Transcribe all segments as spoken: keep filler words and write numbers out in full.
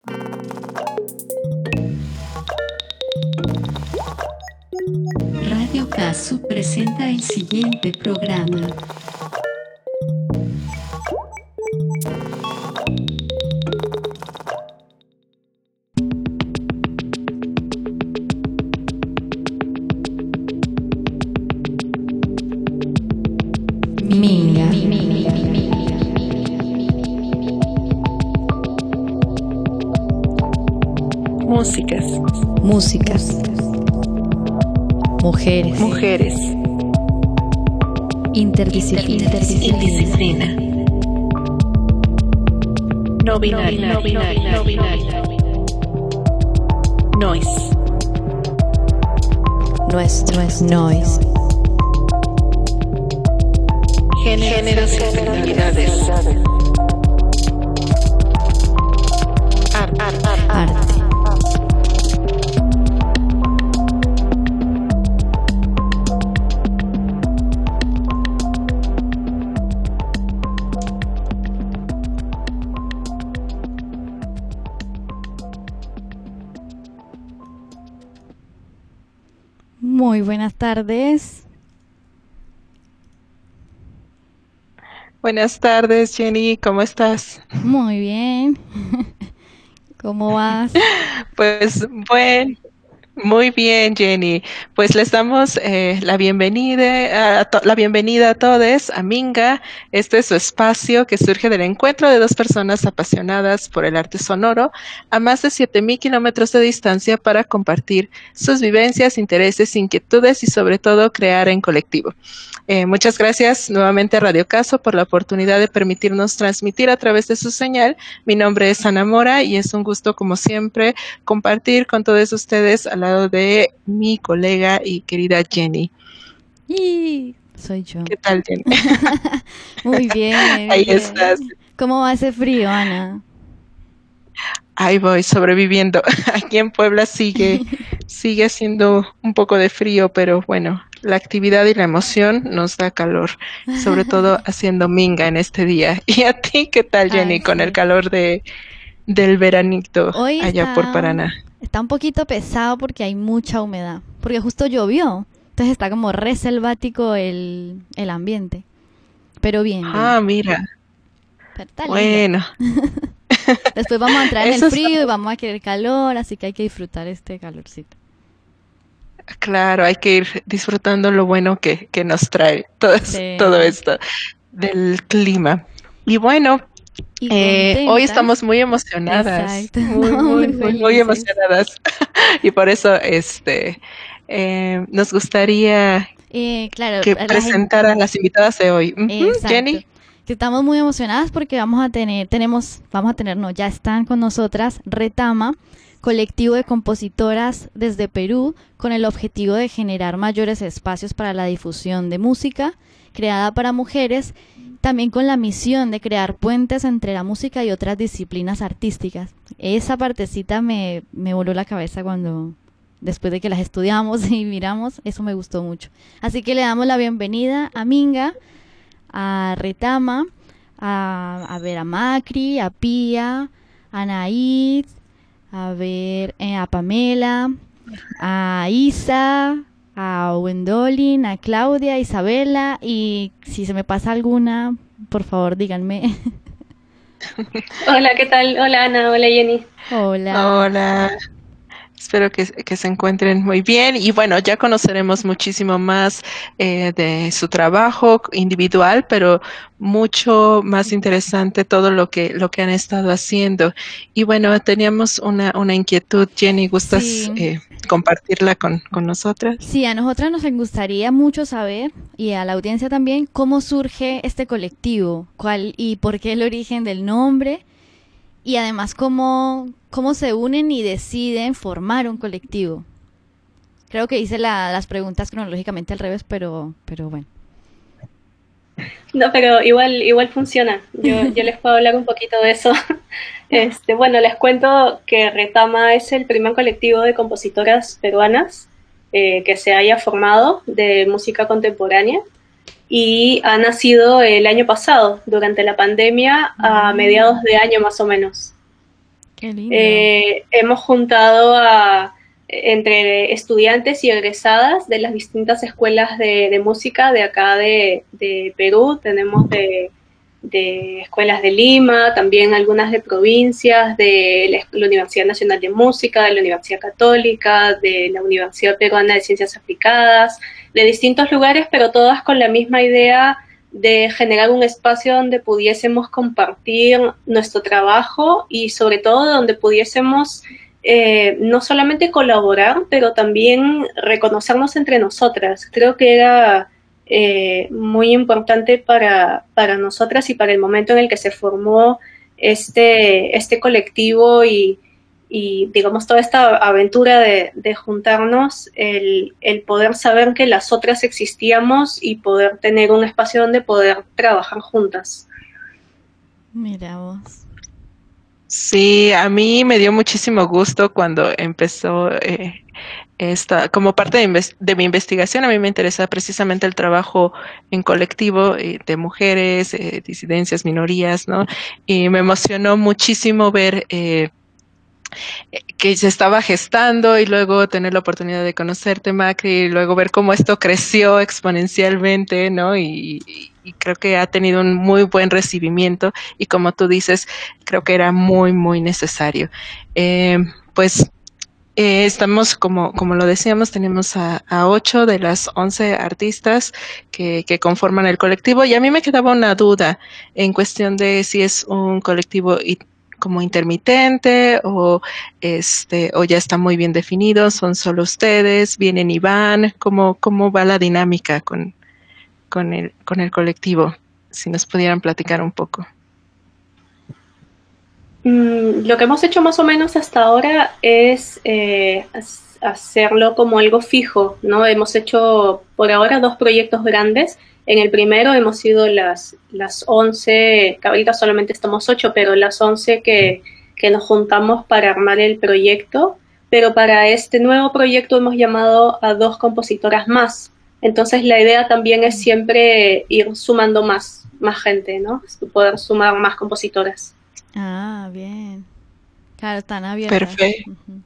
Radio Casu presenta el siguiente programa. Minga. Músicas. Músicas. Mujeres. Mujeres. Interdisciplina. Indisciplina. No binario. No binario. No binario. Noise. Nuestro es noise. Géneros y finalidades. Arte. Arte. Muy buenas tardes. Buenas tardes, Jenny, ¿cómo estás? Muy bien. ¿Cómo vas? Pues bueno, muy bien, Jenny. Pues les damos eh, la bienvenida, a to- la bienvenida a todos a Minga. Este es su espacio que surge del encuentro de dos personas apasionadas por el arte sonoro a más de siete mil kilómetros de distancia para compartir sus vivencias, intereses, inquietudes y sobre todo crear en colectivo. Eh, muchas gracias nuevamente a Radio Caso por la oportunidad de permitirnos transmitir a través de su señal. Mi nombre es Ana Mora y es un gusto, como siempre, compartir con todos ustedes al lado de mi colega y querida Jenny. Y soy yo. ¿Qué tal, Jenny? Muy bien. Muy Ahí bien. estás. ¿Cómo va ese frío, Ana? Ahí voy, sobreviviendo. Aquí en Puebla sigue, sigue haciendo un poco de frío, pero bueno, la actividad y la emoción nos da calor, sobre todo haciendo minga en este día. ¿Y a ti qué tal, Jenny, Ay, con sí. el calor de del veranito Hoy allá está, por Paraná? está un poquito pesado porque hay mucha humedad, porque justo llovió, entonces está como re selvático el, el ambiente, pero bien, bien. Ah, mira, Pero está lindo. bueno, Después vamos a entrar en eso el está- frío y vamos a querer calor, así que hay que disfrutar este calorcito. claro, hay que ir disfrutando lo bueno que, que nos trae todo, Sí. todo esto del clima. Y bueno, Y Eh, hoy contentas. estamos muy emocionadas, Exacto. muy, No, muy, muy muy, muy felices. emocionadas. Y por eso, este, eh, nos gustaría Eh, claro, que la gente- presentar a las invitadas de hoy. Ujú, Exacto. Jenny. Que estamos muy emocionadas porque vamos a tener, tenemos, vamos a tener, no, ya están con nosotras Retama, colectivo de compositoras desde Perú, con el objetivo de generar mayores espacios para la difusión de música creada para mujeres, también con la misión de crear puentes entre la música y otras disciplinas artísticas. Esa partecita me, me voló la cabeza cuando, después de que las estudiamos y miramos, eso me gustó mucho. Así que le damos la bienvenida a Minga, a Retama, a, a ver a Macri, a Pía, a Anaid, a ver eh, a Pamela, a Isa, a Wendolin, a Claudia, a Isabela, y si se me pasa alguna, por favor díganme. Hola, ¿qué tal? Hola Ana, hola Jenny. Hola. Hola. Espero que, que se encuentren muy bien y bueno, ya conoceremos muchísimo más eh, de su trabajo individual, pero mucho más interesante todo lo que lo que han estado haciendo. Y bueno, teníamos una, una inquietud, Jenny, ¿gustas Sí. eh, compartirla con, con nosotras? Sí, a nosotras nos gustaría mucho saber, y a la audiencia también, cómo surge este colectivo, cuál y por qué el origen del nombre, y además cómo, cómo se unen y deciden formar un colectivo. Creo que hice la- las preguntas cronológicamente al revés, pero, pero bueno. No, pero igual, igual funciona. Yo, yo les puedo hablar un poquito de eso. Este, bueno, les cuento que Retama es el primer colectivo de compositoras peruanas eh, que se haya formado de música contemporánea y ha nacido el año pasado, durante la pandemia, a mediados de año más o menos. Qué lindo. Eh, hemos juntado a, entre estudiantes y egresadas de las distintas escuelas de, de música de acá de, de Perú. Tenemos de, de escuelas de Lima, también algunas de provincias, de la, la Universidad Nacional de Música, de la Universidad Católica, de la Universidad Peruana de Ciencias Aplicadas, de distintos lugares, pero todas con la misma idea de generar un espacio donde pudiésemos compartir nuestro trabajo y sobre todo donde pudiésemos eh, no solamente colaborar, pero también reconocernos entre nosotras. Creo que era eh, muy importante para, para nosotras y para el momento en el que se formó este, este colectivo y, y digamos toda esta aventura de, de juntarnos, el, el poder saber que las otras existíamos y poder tener un espacio donde poder trabajar juntas. Mira vos. Sí, a mí me dio muchísimo gusto cuando empezó eh, esta, como parte de, inves- de mi investigación. A mí me interesa precisamente el trabajo en colectivo eh, de mujeres, eh, disidencias, minorías, ¿no? Y me emocionó muchísimo ver eh, que se estaba gestando y luego tener la oportunidad de conocerte, Macri, y luego ver cómo esto creció exponencialmente, ¿no? Y, y, y creo que ha tenido un muy buen recibimiento y como tú dices, creo que era muy, muy necesario. Eh, pues eh, estamos, como, como lo decíamos, tenemos a, a ocho de las once artistas que, que conforman el colectivo y a mí me quedaba una duda en cuestión de si es un colectivo y como intermitente o este o ya está muy bien definido, son solo ustedes, vienen y van, cómo, cómo va la dinámica con, con el, con el colectivo, si nos pudieran platicar un poco. Mm, lo que hemos hecho más o menos hasta ahora es eh, hacerlo como algo fijo, ¿no? Hemos hecho por ahora dos proyectos grandes. En el primero hemos sido las, las once, que ahorita solamente estamos ocho, pero las once que, que nos juntamos para armar el proyecto, pero para este nuevo proyecto hemos llamado a dos compositoras más. Entonces la idea también es siempre ir sumando más, más gente, ¿no? Poder sumar más compositoras. Ah, bien. Claro, están abiertas. Perfecto. Uh-huh.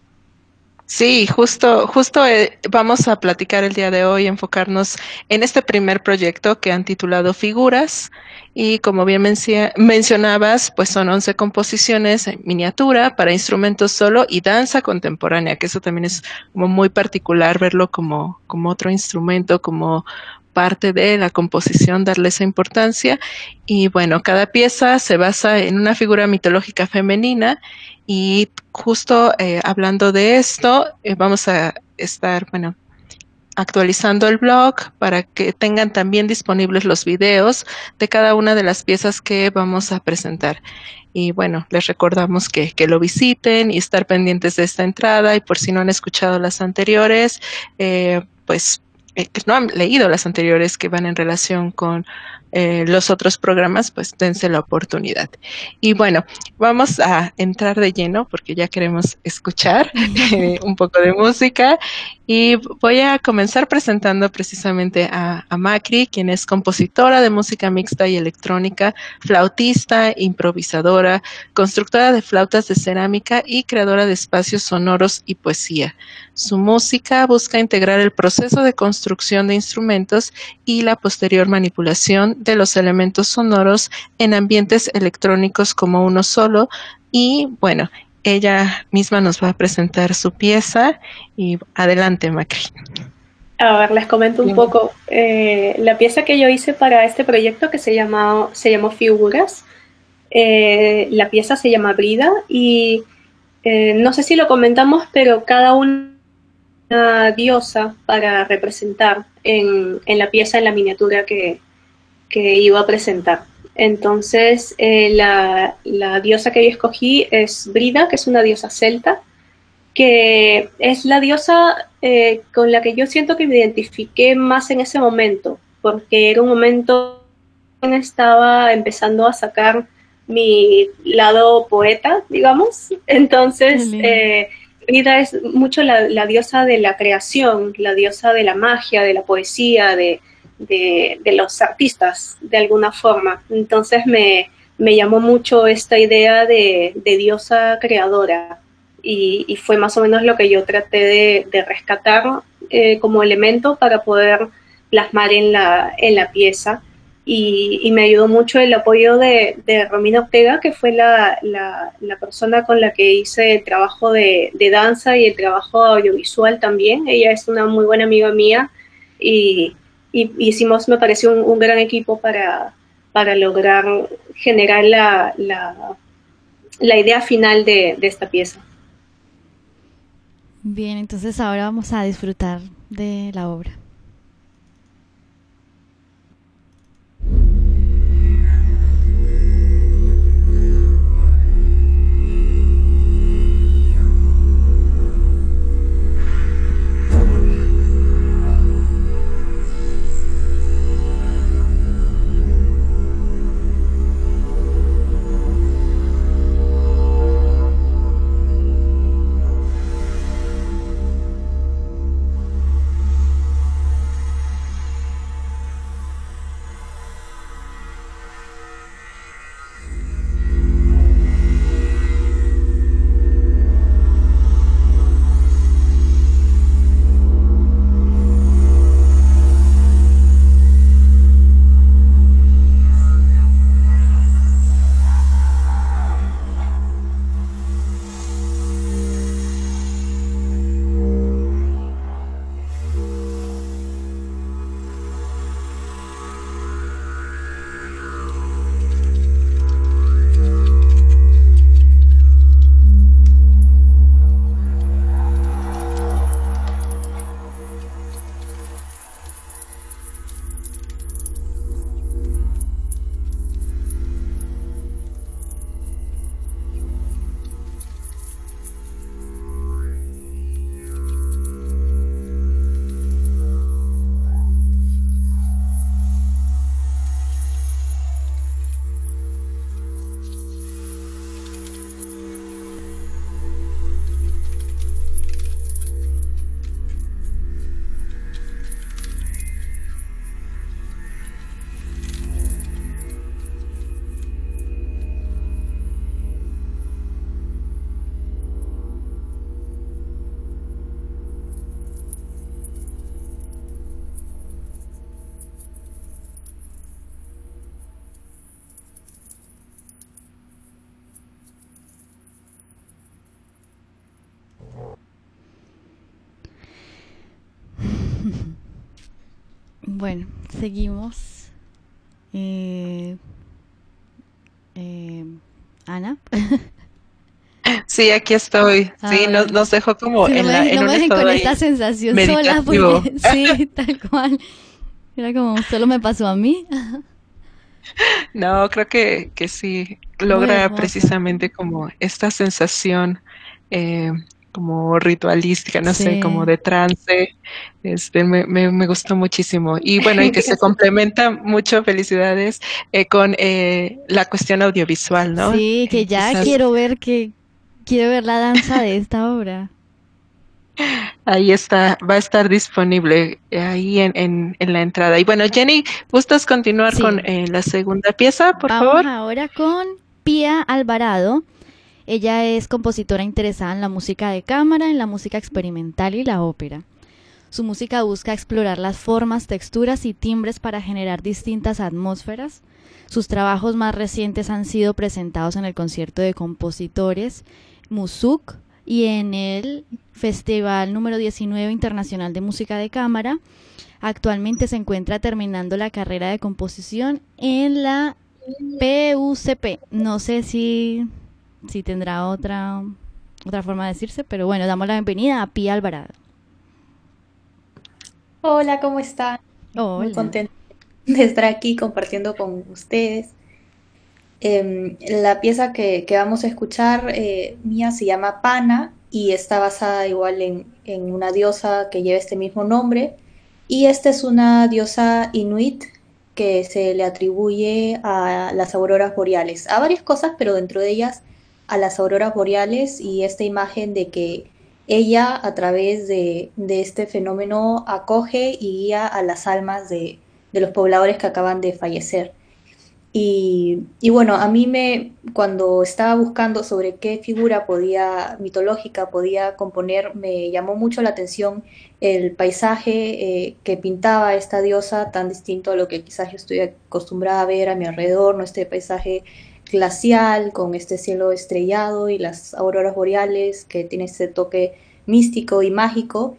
Sí, justo, justo eh, vamos a platicar el día de hoy, enfocarnos en este primer proyecto que han titulado Figuras y como bien menci- mencionabas, pues son once composiciones en miniatura para instrumentos solo y danza contemporánea, que eso también es como muy particular verlo como, como otro instrumento, como parte de la composición, darle esa importancia. Y bueno, cada pieza se basa en una figura mitológica femenina y justo eh, hablando de esto, eh, vamos a estar, bueno, actualizando el blog para que tengan también disponibles los videos de cada una de las piezas que vamos a presentar. Y bueno, les recordamos que, que lo visiten y estar pendientes de esta entrada y por si no han escuchado las anteriores, eh, pues eh, que no han leído las anteriores que van en relación con eh, los otros programas, pues dense la oportunidad. Y bueno, vamos a entrar de lleno porque ya queremos escuchar eh, un poco de música y voy a comenzar presentando precisamente a, a Macri, quien es compositora de música mixta y electrónica, flautista, improvisadora, constructora de flautas de cerámica y creadora de espacios sonoros y poesía. Su música busca integrar el proceso de construcción de instrumentos y la posterior manipulación de los elementos sonoros en ambientes electrónicos como uno solo y, bueno, ella misma nos va a presentar su pieza y adelante, Macri. A ver, les comento un poco. Eh, la pieza que yo hice para este proyecto que se, llama, se llamó Figuras, eh, la pieza se llama Brida y eh, no sé si lo comentamos, pero cada una diosa para representar en, en la pieza, en la miniatura que, que iba a presentar. Entonces, eh, la, la diosa que yo escogí es Brida, que es una diosa celta, que es la diosa eh, con la que yo siento que me identifiqué más en ese momento, porque era un momento en que estaba empezando a sacar mi lado poeta, digamos. Entonces, eh, Brida es mucho la, la diosa de la creación, la diosa de la magia, de la poesía, de, de, de los artistas, de alguna forma. Entonces me, me llamó mucho esta idea de, de diosa creadora y, y fue más o menos lo que yo traté de, de rescatar eh, como elemento para poder plasmar en la, en la pieza. Y, y me ayudó mucho el apoyo de, de Romina Ortega, que fue la, la, la persona con la que hice el trabajo de, de danza y el trabajo audiovisual también. Ella es una muy buena amiga mía y, y hicimos, me pareció, un, un gran equipo para, para lograr generar la, la, la idea final de, de esta pieza. Bien, entonces ahora vamos a disfrutar de la obra. Bueno, seguimos. Eh, eh, Ana. Sí, aquí estoy. Ah, Sí, bueno. nos, nos dejó como Sí, no en, me, la, dejen- en no un me dejen estado con ahí esta sensación sola, meditativo. porque sí, tal cual. Era como, solo me pasó a mí. No, creo que, que sí Muy logra hermoso. precisamente como esta sensación eh, como ritualística, no sé, como Sí. de trance. Este, me, me, me gustó muchísimo. Y bueno, y que se complementa mucho, felicidades, eh, con eh, la cuestión audiovisual, ¿no? Sí, que Eh, ya quizás quiero ver que quiero ver la danza de esta obra. ahí está, va a estar disponible eh, ahí en, en, en la entrada. Y bueno, Jenny, ¿gustas continuar con Sí. eh, la segunda pieza, por Vamos favor? ahora con Pía Alvarado. Ella es compositora interesada en la música de cámara, en la música experimental y la ópera. Su música busca explorar las formas, texturas y timbres para generar distintas atmósferas. Sus trabajos más recientes han sido presentados en el Concierto de Compositores Musuk y en el Festival número diecinueve Internacional de Música de Cámara. Actualmente se encuentra terminando la carrera de composición en la P U C P. No sé si, si tendrá otra, otra forma de decirse, pero bueno, damos la bienvenida a Pía Alvarado. Hola, ¿cómo están? Muy Hola. contenta de estar aquí compartiendo con ustedes. Em, la pieza que, que vamos a escuchar eh, mía se llama Pana y está basada igual en, en una diosa que lleva este mismo nombre. Y esta es una diosa inuit que se le atribuye a las auroras boreales, a varias cosas, pero dentro de ellas a las auroras boreales y esta imagen de que ella a través de, de este fenómeno acoge y guía a las almas de, de los pobladores que acaban de fallecer. Y, y bueno, a mí me, cuando estaba buscando sobre qué figura podía, mitológica podía componer, me llamó mucho la atención el paisaje eh, que pintaba esta diosa, tan distinto a lo que quizás yo estoy acostumbrada a ver a mi alrededor, ¿no? Este paisaje glacial, con este cielo estrellado y las auroras boreales, que tiene este toque místico y mágico.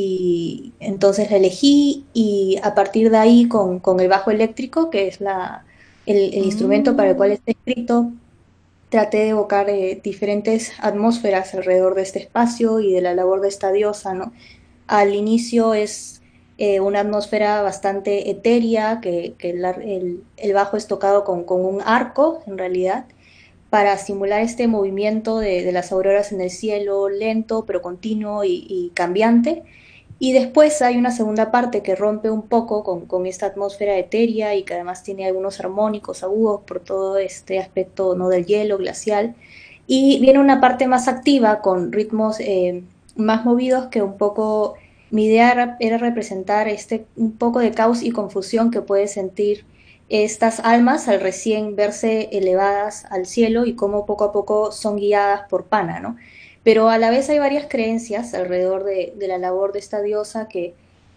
Y entonces la elegí y a partir de ahí con, con el bajo eléctrico, que es la el, el instrumento para el cual Mm, está escrito, traté de evocar eh, diferentes atmósferas alrededor de este espacio y de la labor de esta diosa, ¿no? Al inicio es eh, una atmósfera bastante etérea, que, que el, el, el, bajo es tocado con, con, un arco, en realidad, para simular este movimiento de, de las auroras en el cielo, lento pero continuo y, y cambiante. Y después hay una segunda parte que rompe un poco con, con esta atmósfera etérea y que además tiene algunos armónicos agudos por todo este aspecto, ¿no?, del hielo glacial. Y viene una parte más activa con ritmos eh, más movidos, que un poco mi idea era, era representar este, un poco de caos y confusión que puede sentir estas almas al recién verse elevadas al cielo y cómo poco a poco son guiadas por Pana, ¿no? Pero a la vez hay varias creencias alrededor de, de la labor de esta diosa que,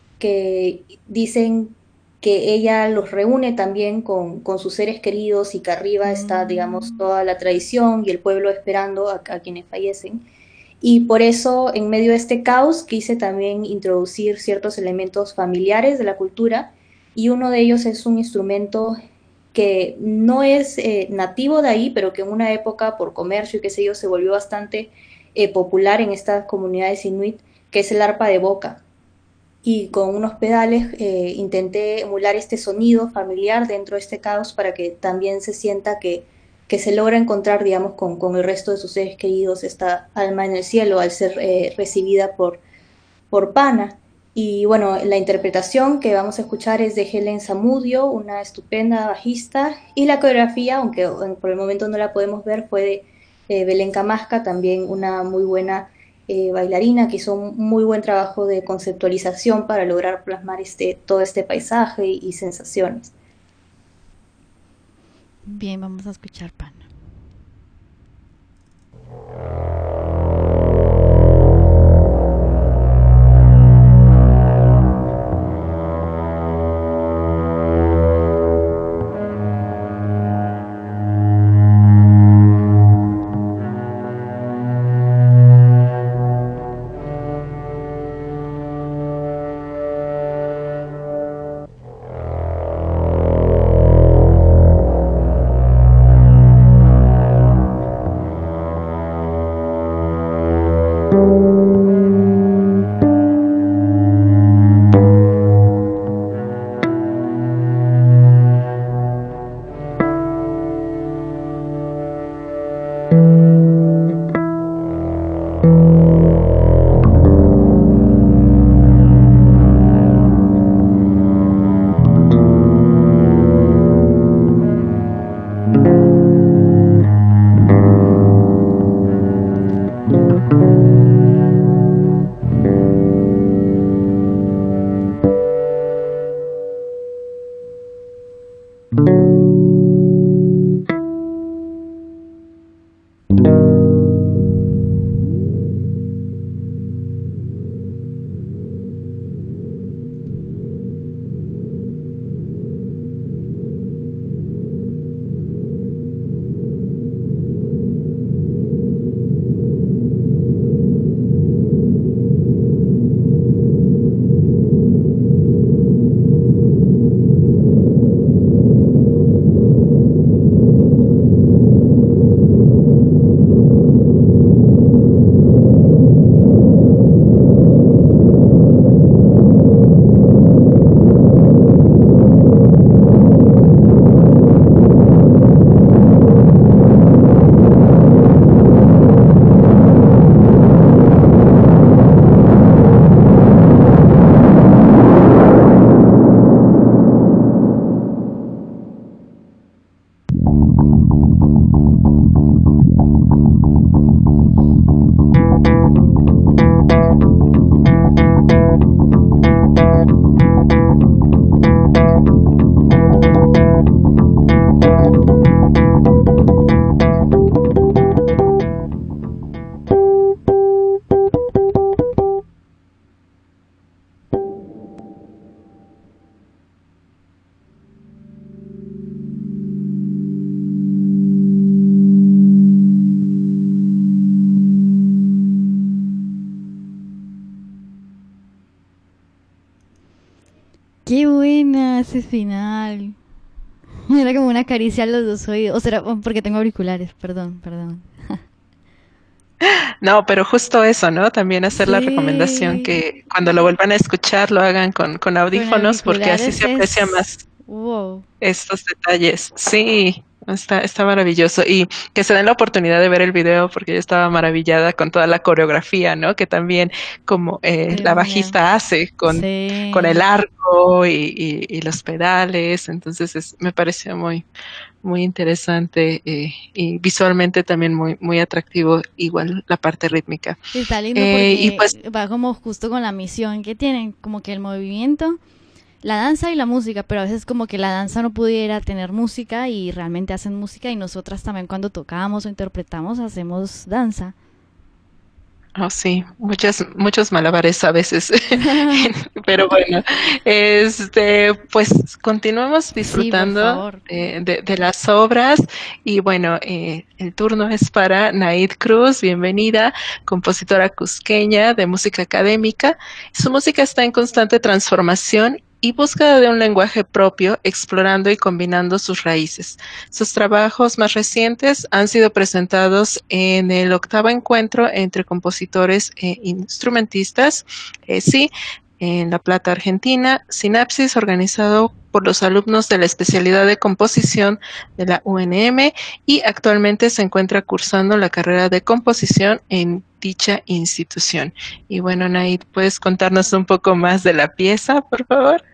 que dicen que ella los reúne también con, con sus seres queridos y que arriba está, digamos, mm, toda la tradición y el pueblo esperando a, a quienes fallecen. Y por eso, en medio de este caos, quise también introducir ciertos elementos familiares de la cultura, y uno de ellos es un instrumento que no es eh, nativo de ahí, pero que en una época, por comercio y qué sé yo, se volvió bastante eh, popular en estas comunidades inuit, que es el arpa de boca. Y con unos pedales eh, intenté emular este sonido familiar dentro de este caos para que también se sienta que, que se logra encontrar, digamos, con, con el resto de sus seres queridos, esta alma en el cielo al ser eh, recibida por, por Pana. Y bueno, la interpretación que vamos a escuchar es de Helen Zamudio, una estupenda bajista, y la coreografía, aunque por el momento no la podemos ver, fue de eh, Belén Camasca, también una muy buena eh, bailarina que hizo un muy buen trabajo de conceptualización para lograr plasmar este, todo este paisaje y, y sensaciones. bien, vamos a escuchar Pana. Qué buena ese final. Era como una caricia a los dos oídos. O será porque tengo auriculares, perdón, perdón. No, pero justo eso, ¿no? También hacer la recomendación Sí, que cuando lo vuelvan a escuchar lo hagan con, con con audífonos porque así auriculares se aprecia es... más Wow. estos detalles. Sí, está, está maravilloso. Y que se den la oportunidad de ver el video porque yo estaba maravillada con toda la coreografía, ¿no? Que también como eh, la Tremenda. bajista hace con, con el Sí. arco y, y- y los pedales. Entonces es- me pareció muy, muy interesante eh, y visualmente también muy, muy atractivo, igual la parte rítmica. Está lindo Eh, y pues porque va como justo con la misión que tienen, como que el movimiento, la danza y la música, pero a veces como que la danza no pudiera tener música y realmente hacen música y nosotras también cuando tocamos o interpretamos hacemos danza. oh, sí, muchas, muchos malabares a veces, pero bueno, este, pues continuamos Sí, por disfrutando favor. de, de- de las obras y bueno, eh, el turno es para Naid Cruz, bienvenida, compositora cusqueña de música académica. Su música está en constante transformación y búsqueda de un lenguaje propio, explorando y combinando sus raíces. Sus trabajos más recientes han sido presentados en el octavo encuentro entre compositores e instrumentistas, eh, sí, en La Plata, Argentina, Sinapsis, organizado por los alumnos de la especialidad de composición de la U N M y actualmente se encuentra cursando la carrera de composición en dicha institución. Y bueno, Naid, ¿puedes contarnos un poco más de la pieza, por favor?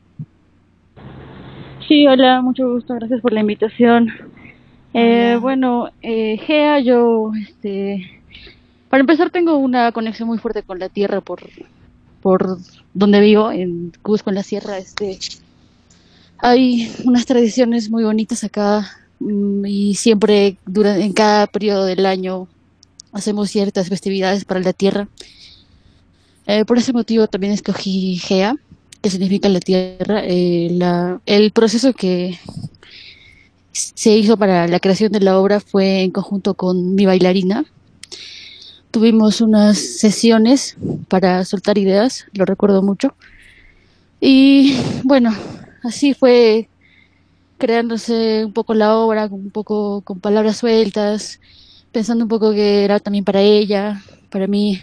Sí, hola, mucho gusto, gracias por la invitación. Eh, Hola. bueno, eh, Gea, yo, este, para empezar tengo una conexión muy fuerte con la tierra por, por donde vivo, en Cusco, en la sierra. Este, hay unas tradiciones muy bonitas acá mm, y siempre durante, en cada periodo del año hacemos ciertas festividades para la tierra. Eh, por ese motivo también escogí Gea, que significa la tierra. Eh, la, el proceso que se hizo para la creación de la obra fue en conjunto con mi bailarina. Tuvimos unas sesiones para soltar ideas, lo recuerdo mucho. Y bueno, así fue creándose un poco la obra, un poco con palabras sueltas, pensando un poco que era también para ella, para mí.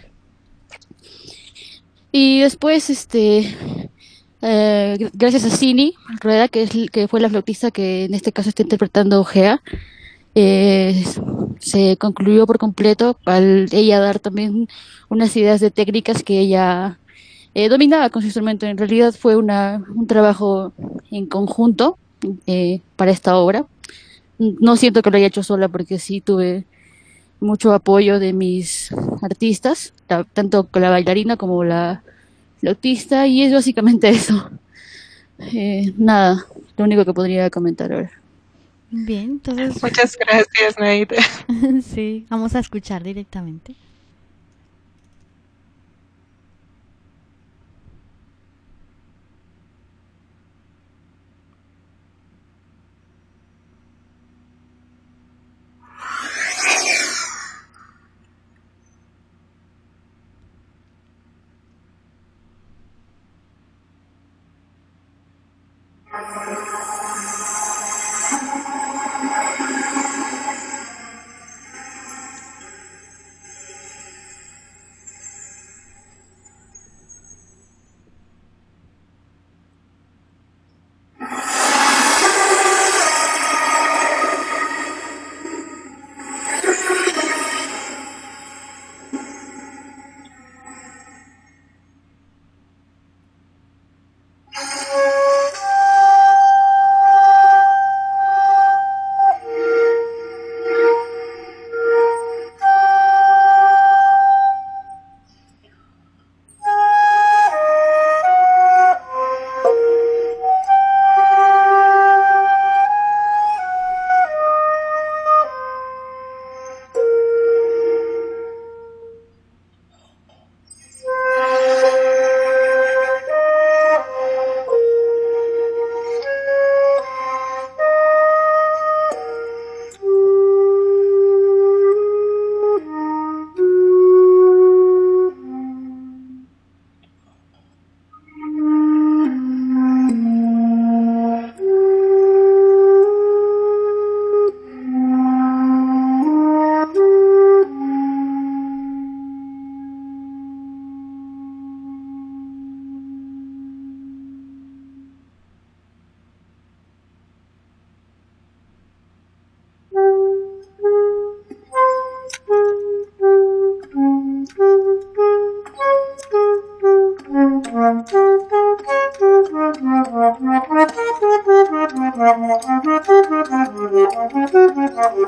Y después, este, eh, gracias a Cini Rueda, que, es, que fue la flautista que en este caso está interpretando Gea, eh, se concluyó por completo al ella dar también unas ideas de técnicas que ella eh, dominaba con su instrumento. En realidad fue una, un trabajo en conjunto eh, para esta obra. No siento que lo haya hecho sola porque sí tuve mucho apoyo de mis artistas, la- tanto con la bailarina como la flautista, y es básicamente eso. Eh, nada, lo único que podría comentar ahora. Bien, entonces Muchas gracias, Naid. sí, vamos a escuchar directamente.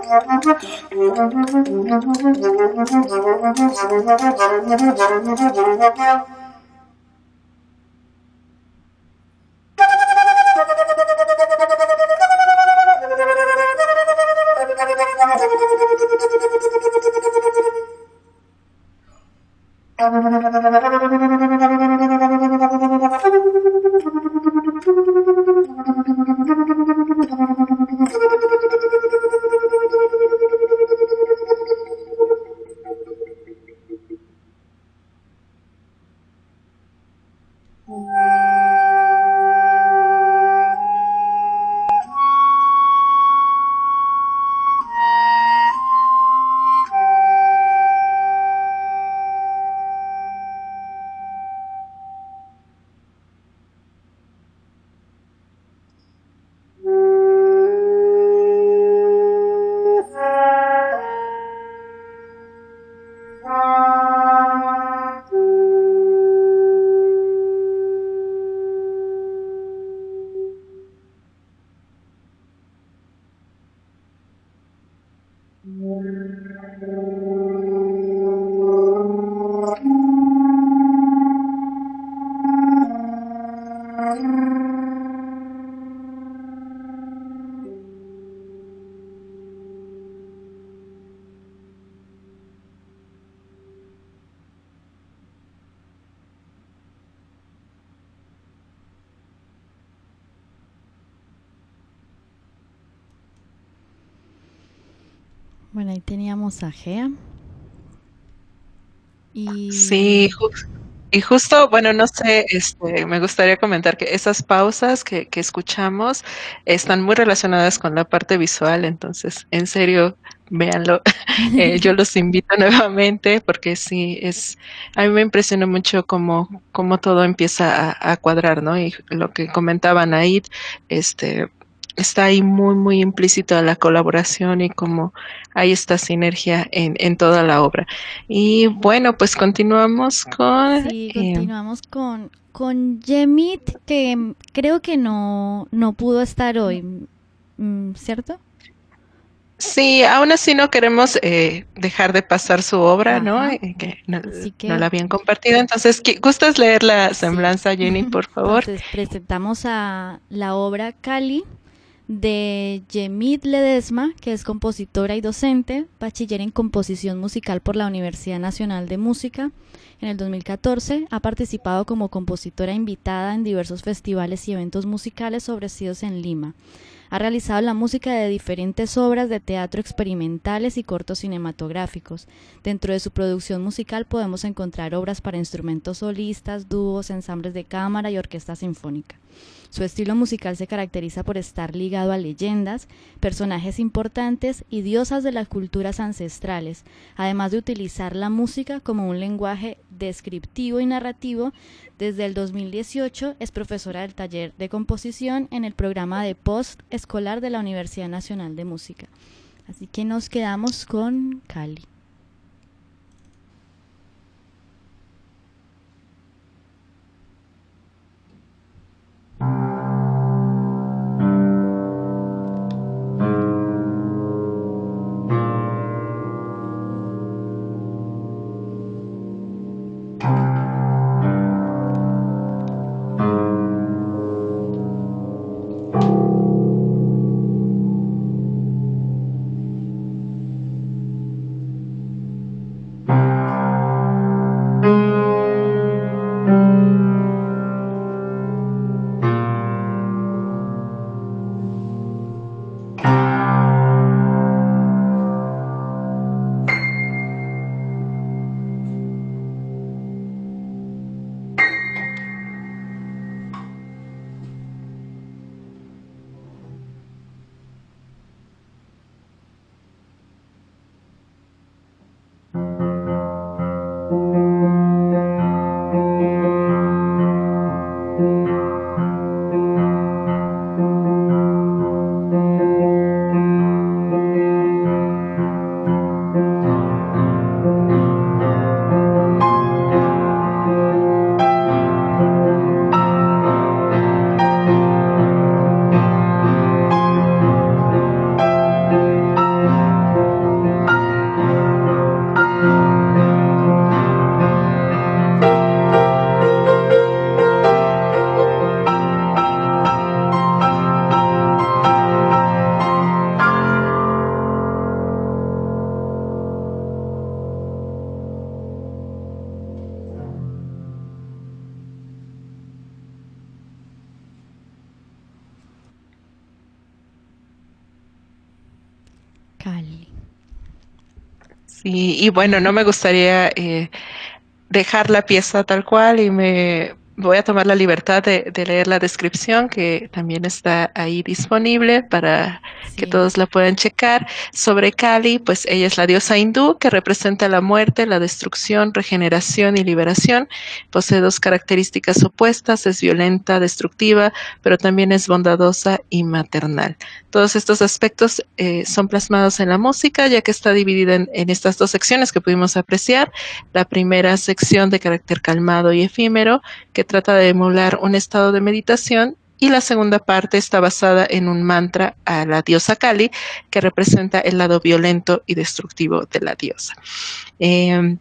Bueno, ahí teníamos a Gea. Y Sí, ju- y justo, bueno, no sé, este, me gustaría comentar que esas pausas que, que escuchamos están muy relacionadas con la parte visual, entonces, en serio, véanlo. Eh, yo los invito nuevamente porque sí, es, a mí me impresiona mucho cómo, cómo todo empieza a, a cuadrar, ¿no? Y lo que comentaba Naid, este, está ahí muy, muy implícito la colaboración y cómo hay esta sinergia en, en toda la obra. Y bueno, pues continuamos con... sí, eh, continuamos con, con Yemit, que mm, creo que no, no pudo estar hoy, mm, ¿cierto? sí, aún así no queremos eh, dejar de pasar su obra, ¿no? Ajá. Eh, que no, Así no que la habían compartido. Entonces, ¿qui- ¿gustas leer la sí. semblanza, Jenny, por favor? Entonces presentamos a la obra Cali de Yemit Ledesma, que es compositora y docente, bachiller en composición musical por la Universidad Nacional de Música. En el dos mil catorce ha participado como compositora invitada en diversos festivales y eventos musicales ofrecidos en Lima. Ha realizado la música de diferentes obras de teatro experimentales y cortos cinematográficos. Dentro de su producción musical podemos encontrar obras para instrumentos solistas, dúos, ensambles de cámara y orquesta sinfónica. Su estilo musical se caracteriza por estar ligado a leyendas, personajes importantes y diosas de las culturas ancestrales, además de utilizar la música como un lenguaje descriptivo y narrativo. Desde el dos mil dieciocho es profesora del taller de composición en el programa de post escolar de la Universidad Nacional de Música. Así que nos quedamos con Cali. Cali. Sí, y bueno, no me gustaría eh, dejar la pieza tal cual y me voy a tomar la libertad de, de leer la descripción que también está ahí disponible para que Sí, todos la puedan checar. Sobre Kali, pues ella es la diosa hindú que representa la muerte, la destrucción, regeneración y liberación. Posee dos características opuestas, es violenta, destructiva, pero también es bondadosa y maternal. Todos estos aspectos eh, son plasmados en la música, ya que está dividida en, en estas dos secciones que pudimos apreciar. La primera sección de carácter calmado y efímero, que trata de emular un estado de meditación, y la segunda parte está basada en un mantra a la diosa Kali, que representa el lado violento y destructivo de la diosa. Eh,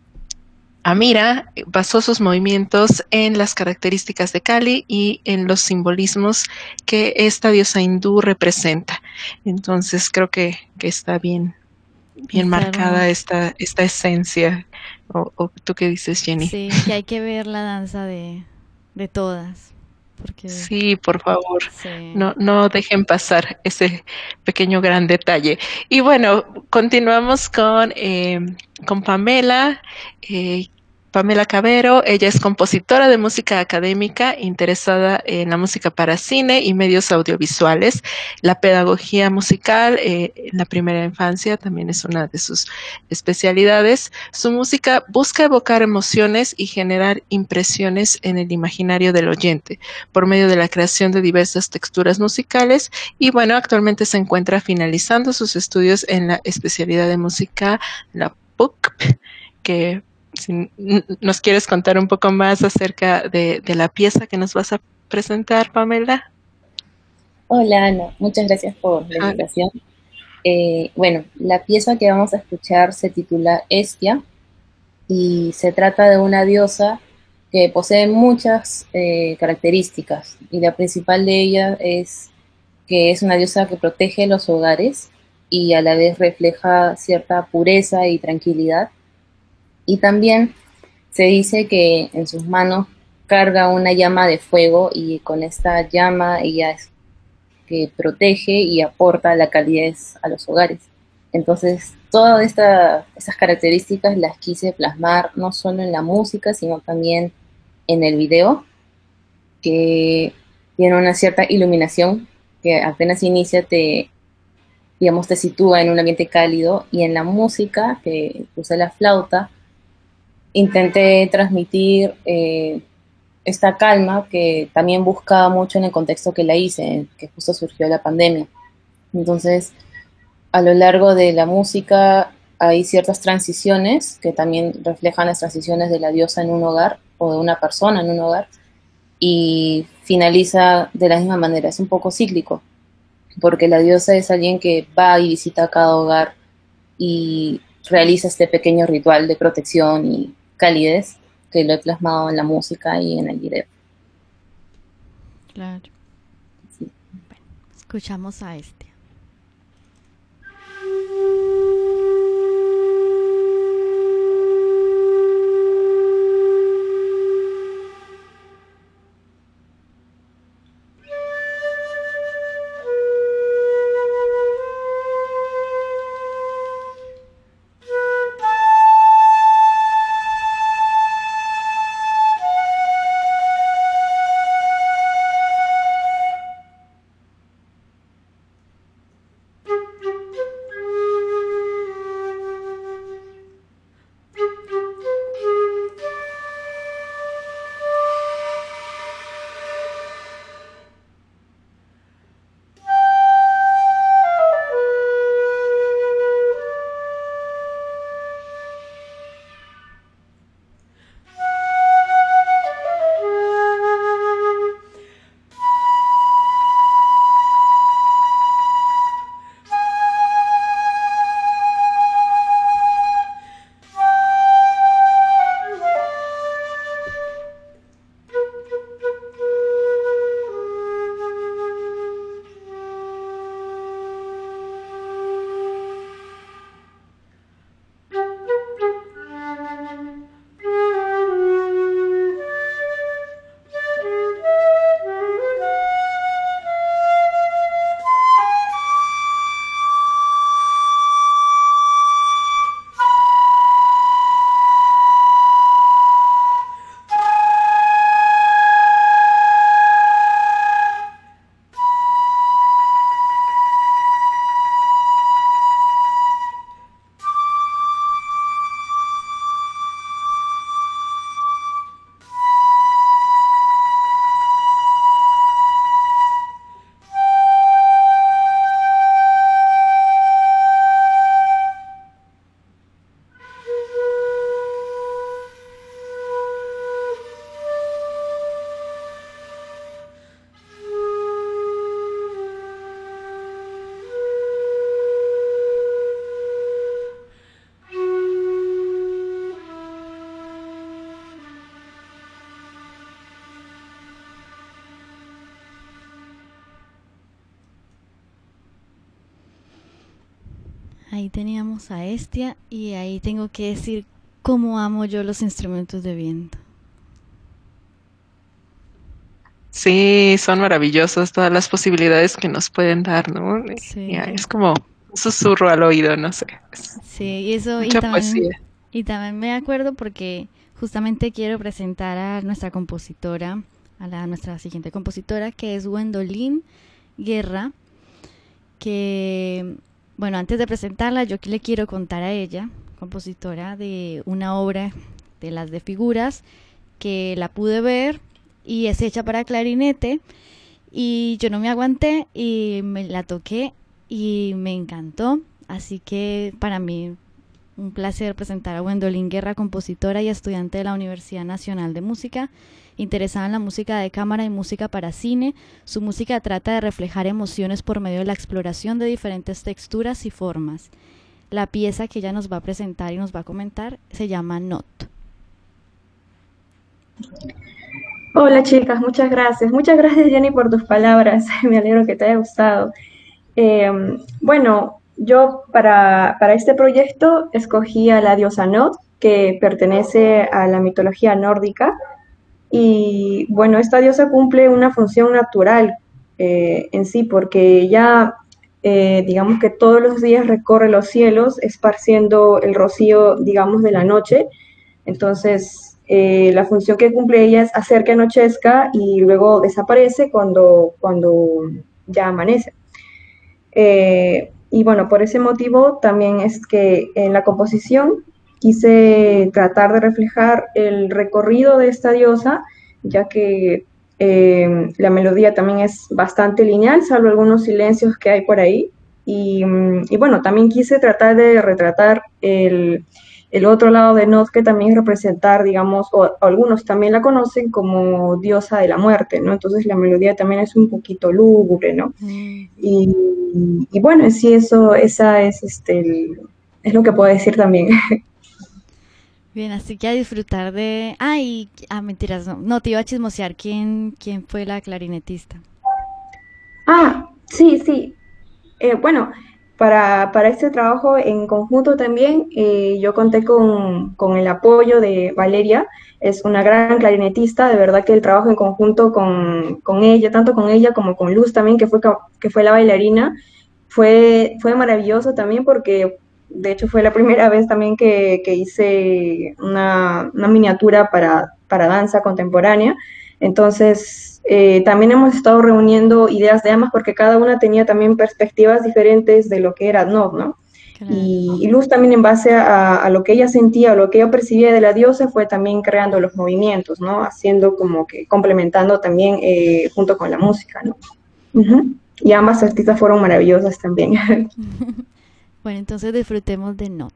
Amira basó sus movimientos en las características de Kali y en los simbolismos que esta diosa hindú representa. Entonces creo que, que está bien, bien está marcada hermoso. esta, esta esencia. O, o ¿tú qué dices, Jenny? Sí, que hay que ver la danza de, de todas, porque Sí, por favor, sí, no, no dejen pasar ese pequeño gran detalle. Y bueno, continuamos con, eh, con Pamela. eh, Pamela Cabero, ella es compositora de música académica, interesada en la música para cine y medios audiovisuales. La pedagogía musical eh, en la primera infancia también es una de sus especialidades. Su música busca evocar emociones y generar impresiones en el imaginario del oyente por medio de la creación de diversas texturas musicales, y bueno, actualmente se encuentra finalizando sus estudios en la especialidad de música, la P U C, que si nos quieres contar un poco más acerca de, de la pieza que nos vas a presentar, Pamela. Hola Ana, muchas gracias por la Ah, invitación. Eh, bueno, la pieza que vamos a escuchar se titula Hestia y se trata de una diosa que posee muchas eh, características y la principal de ellas es que es una diosa que protege los hogares y a la vez refleja cierta pureza y tranquilidad. Y también se dice que en sus manos carga una llama de fuego y con esta llama ella es que protege y aporta la calidez a los hogares. Entonces, todas esta, estas características las quise plasmar no solo en la música, sino también en el video, que tiene una cierta iluminación que apenas inicia te, digamos, te sitúa en un ambiente cálido, y en la música, que usé la flauta, intenté transmitir eh, esta calma que también buscaba mucho en el contexto que la hice, que justo surgió la pandemia. Entonces, a lo largo de la música hay ciertas transiciones que también reflejan las transiciones de la diosa en un hogar o de una persona en un hogar, y finaliza de la misma manera. Es un poco cíclico, porque la diosa es alguien que va y visita cada hogar y realiza este pequeño ritual de protección y calidez que lo he plasmado en la música y en el video. claro. Sí. Bueno, escuchamos a este. Ahí teníamos a Estia y ahí tengo que decir cómo amo yo los instrumentos de viento. Sí, son maravillosos todas las posibilidades que nos pueden dar, ¿no? Y- Sí. y es como un susurro al oído, no sé. Es Sí, y eso, y mucha también, poesía. y también me acuerdo porque justamente quiero presentar a nuestra compositora, a la nuestra siguiente compositora, que es Gwendolyn Guerra, que, bueno, antes de presentarla, yo le quiero contar a ella, compositora de una obra de las de figuras, que la pude ver y es hecha para clarinete, y yo no me aguanté y me la toqué y me encantó, así que para mí un placer presentar a Gwendolyn Guerra, compositora y estudiante de la Universidad Nacional de Música, interesada en la música de cámara y música para cine. Su música trata de reflejar emociones por medio de la exploración de diferentes texturas y formas. La pieza que ella nos va a presentar y nos va a comentar se llama Not. Hola chicas, muchas gracias. Muchas gracias Jenny por tus palabras. Me alegro que te haya gustado. Eh, bueno, yo para, para este proyecto escogí a la diosa Nod, que pertenece a la mitología nórdica. Y bueno, esta diosa cumple una función natural eh, en sí, porque ella, eh, digamos que todos los días recorre los cielos, esparciendo el rocío, digamos, de la noche. Entonces, eh, la función que cumple ella es hacer que anochezca y luego desaparece cuando, cuando ya amanece. Eh, y bueno, por ese motivo también es que en la composición quise tratar de reflejar el recorrido de esta diosa, ya que eh, la melodía también es bastante lineal, salvo algunos silencios que hay por ahí. Y, mm, y bueno, también quise tratar de retratar el, el otro lado de Nod, que también es representar, digamos, o, o algunos también la conocen como diosa de la muerte, ¿no? Entonces la melodía también es un poquito lúgubre, ¿no? Mm. Y, y bueno, en sí eso, esa es, este, el- es lo que puedo decir también. Bien, así que a disfrutar de... Ay, ah, mentiras, no, no te iba a chismosear quién, quién fue la clarinetista. Ah, sí, sí. Eh, bueno, para, para este trabajo en conjunto también eh, yo conté con, con el apoyo de Valeria, es una gran clarinetista, de verdad que el trabajo en conjunto con, con ella, tanto con ella como con Luz también, que fue, ca- que fue la bailarina, fue, fue maravilloso también porque de hecho fue la primera vez también que, que hice una, una miniatura para, para danza contemporánea. Entonces, eh, también hemos estado reuniendo ideas de ambas porque cada una tenía también perspectivas diferentes de lo que era Nod, ¿no? Claro. Y, y Luz también en base a, a lo que ella sentía, a lo que ella percibía de la diosa, fue también creando los movimientos, ¿no? Haciendo como que complementando también eh, junto con la música, ¿no? Ujú. Y ambas artistas fueron maravillosas también. Bueno, entonces disfrutemos de Not.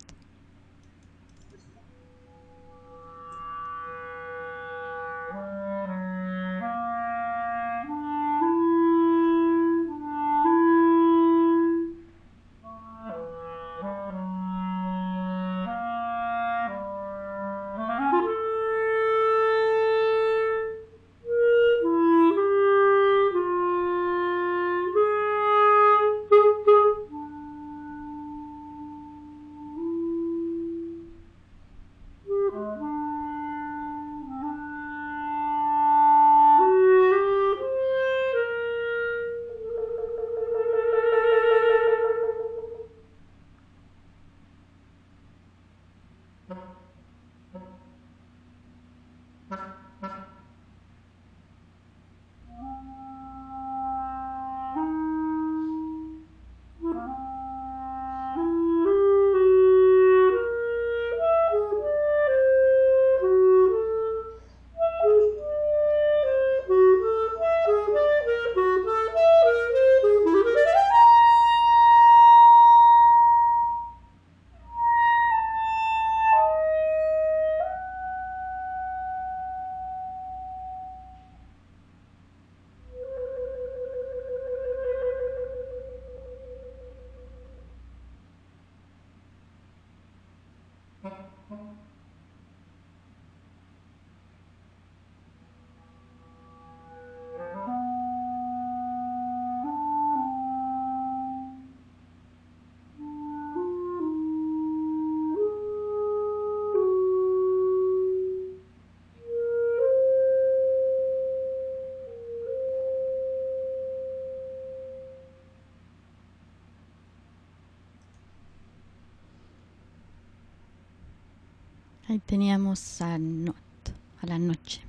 teníamos a Not, a la noche.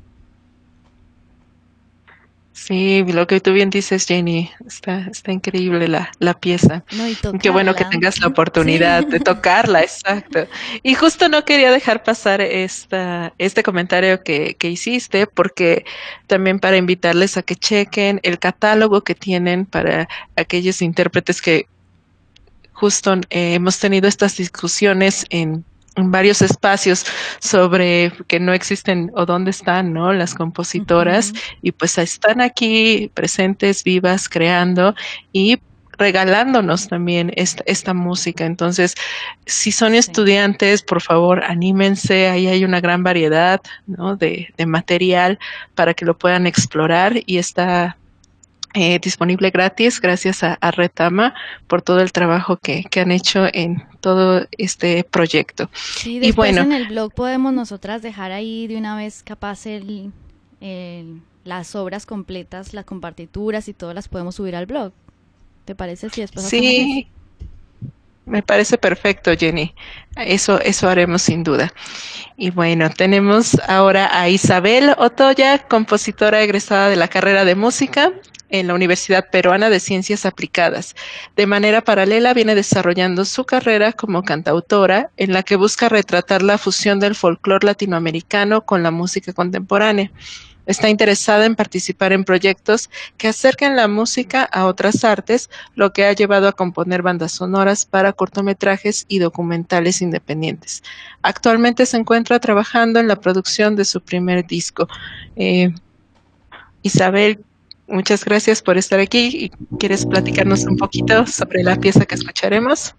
Sí, lo que tú bien dices, Jenny, está, está increíble la, la pieza. No, y Qué bueno que tocarla. tengas la oportunidad Sí. de tocarla, exacto. Y justo no quería dejar pasar esta, este comentario que, que hiciste, porque también para invitarles a que chequen el catálogo que tienen para aquellos intérpretes que justo eh, hemos tenido estas discusiones en, en varios espacios sobre que no existen o dónde están, ¿no? Las compositoras Ujú. y pues están aquí presentes, vivas, creando y regalándonos también esta, esta música. Entonces, si son Sí. estudiantes, por favor, anímense. Ahí hay una gran variedad, ¿no? de, de material para que lo puedan explorar y está eh, disponible gratis gracias a, a Retama por todo el trabajo que, que han hecho en todo este proyecto. Sí, Y después bueno, en el blog podemos nosotras dejar ahí de una vez capaz el, el- las obras completas, las compartituras y todas las podemos subir al blog. ¿Te parece si después hacemos eso? sí, me parece perfecto, Jenny. Eso, eso haremos sin duda. Y bueno, tenemos ahora a Isabel Otoya, compositora egresada de la carrera de música en la Universidad Peruana de Ciencias Aplicadas. De manera paralela viene desarrollando su carrera como cantautora, en la que busca retratar la fusión del folclore latinoamericano con la música contemporánea. Está interesada en participar en proyectos que acerquen la música a otras artes, lo que ha llevado a componer bandas sonoras para cortometrajes y documentales independientes. Actualmente se encuentra trabajando en la producción de su primer disco. Eh, Isabel, muchas gracias por estar aquí. ¿Quieres platicarnos un poquito sobre la pieza que escucharemos?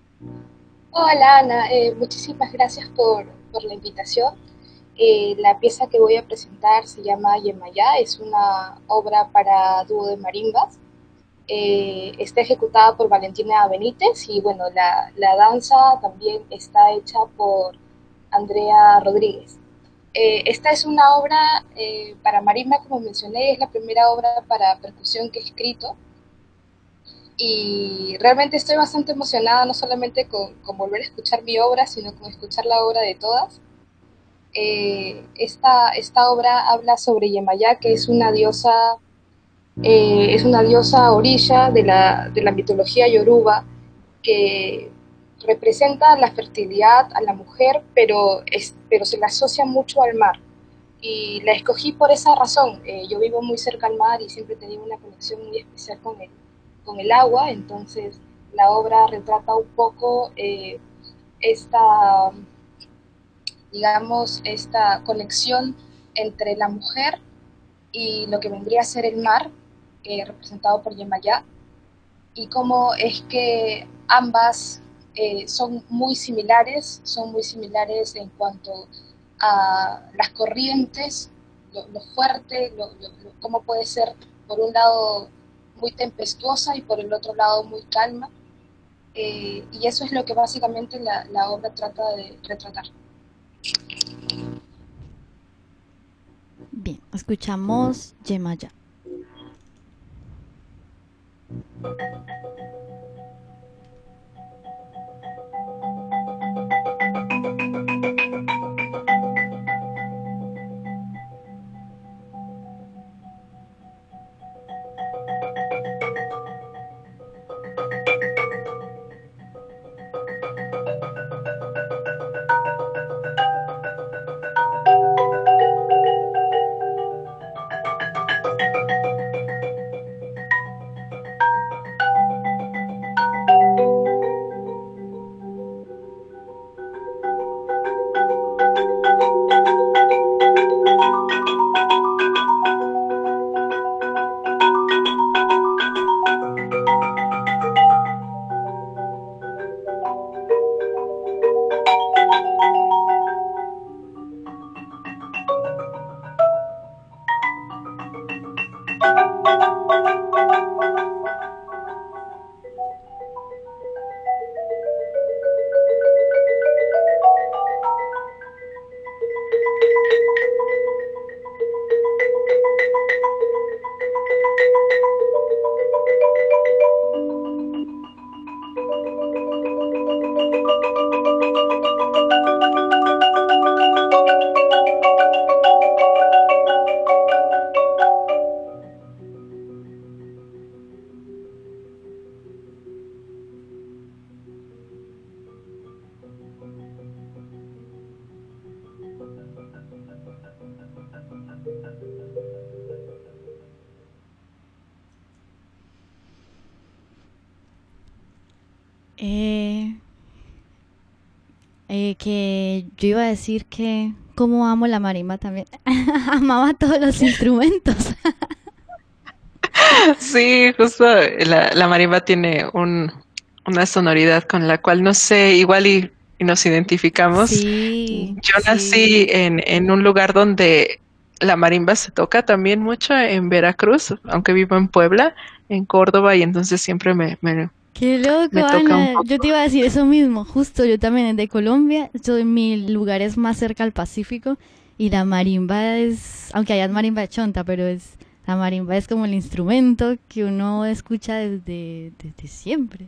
Hola Ana, eh, muchísimas gracias por, por la invitación. Eh, la pieza que voy a presentar se llama Yemayá, es una obra para dúo de marimbas. Eh, está ejecutada por Valentina Benítez y bueno, la, la danza también está hecha por Andrea Rodríguez. Eh, esta es una obra eh, para marimba, como mencioné, es la primera obra para percusión que he escrito. Y realmente estoy bastante emocionada, no solamente con, con volver a escuchar mi obra, sino con escuchar la obra de todas. Eh, esta, esta obra habla sobre Yemayá, que es una diosa, eh, es una diosa orilla de la, de la mitología yoruba, que representa la fertilidad a la mujer, pero, es, pero se la asocia mucho al mar. Y la escogí por esa razón. Eh, yo vivo muy cerca al mar y siempre he tenido una conexión muy especial con él con el agua, entonces la obra retrata un poco eh, esta, digamos, esta conexión entre la mujer y lo que vendría a ser el mar, eh, representado por Yemayá, y cómo es que ambas eh, son muy similares, son muy similares en cuanto a las corrientes, lo, lo fuerte, lo, lo, lo, cómo puede ser, por un lado, muy tempestuosa y por el otro lado muy calma, eh, y eso es lo que básicamente la, la obra trata de retratar. Bien, escuchamos Yemayá. Eh, eh, que yo iba a decir que como amo la marimba también. Amaba todos los instrumentos. Sí, justo la, la marimba tiene un, una sonoridad con la cual no sé, igual y, y nos identificamos. Sí, Yo nací sí. en, en un lugar donde la marimba se toca también mucho en Veracruz, aunque vivo en Puebla, en Córdoba, y entonces siempre me, me, Qué loco, me toca un Ana. poco. Yo te iba a decir eso mismo. Justo yo también de Colombia. Soy mi lugar es más cerca al Pacífico. Y la marimba es, aunque allá es marimba de chonta, pero es, la marimba es como el instrumento que uno escucha desde, desde siempre.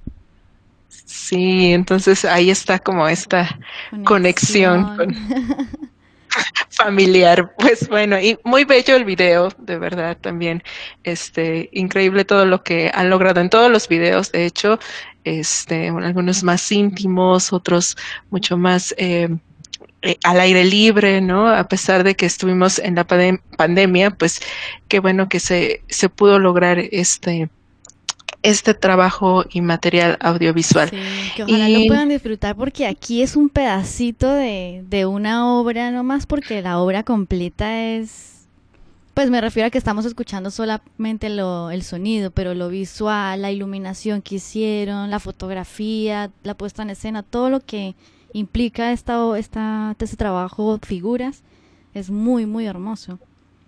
Sí, entonces ahí está como esta conexión Conexión. con familiar. Pues bueno, y muy bello el video, de verdad también. Este, increíble todo lo que han logrado en todos los videos, de hecho, este, bueno, algunos más íntimos, otros mucho más eh, eh, al aire libre, ¿no? A pesar de que estuvimos en la pandem- pandemia, pues qué bueno que se, se pudo lograr este, este trabajo y material audiovisual. Sí, que ojalá lo Y puedan disfrutar porque aquí es un pedacito de, de una obra nomás porque la obra completa es, pues me refiero a que estamos escuchando solamente lo, el sonido, pero lo visual, la iluminación que hicieron, la fotografía, la puesta en escena, todo lo que implica esta, o- esta, este trabajo, figuras, es muy, muy hermoso.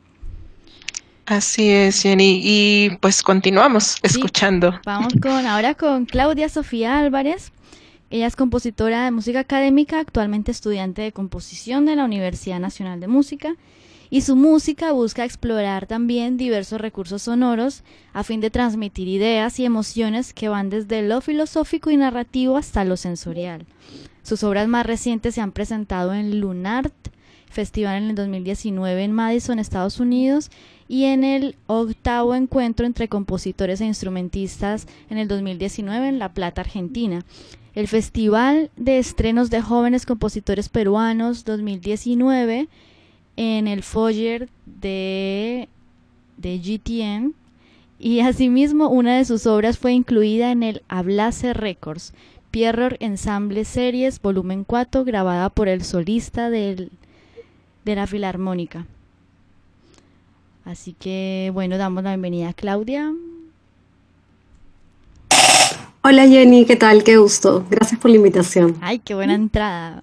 así es, Jenny. Y pues continuamos Sí, escuchando. vamos con ahora con Claudia Sofía Álvarez. Ella es compositora de música académica, actualmente estudiante de composición de la Universidad Nacional de Música, y su música busca explorar también diversos recursos sonoros a fin de transmitir ideas y emociones que van desde lo filosófico y narrativo hasta lo sensorial. Sus obras más recientes se han presentado en Lunart Festival en el dos mil diecinueve en Madison, Estados Unidos, y en el octavo encuentro entre compositores e instrumentistas en el dos mil diecinueve en La Plata, Argentina. El Festival de Estrenos de Jóvenes Compositores Peruanos dos mil diecinueve en el Foyer de, de G T M, y asimismo una de sus obras fue incluida en el Ablase Records, Pierrot Ensemble Series, volumen cuatro, grabada por el solista del, de la Filarmónica. Así que, bueno, damos la bienvenida a Claudia. Hola Jenny, ¿qué tal? Qué gusto. Gracias por la invitación. Ay, qué buena entrada.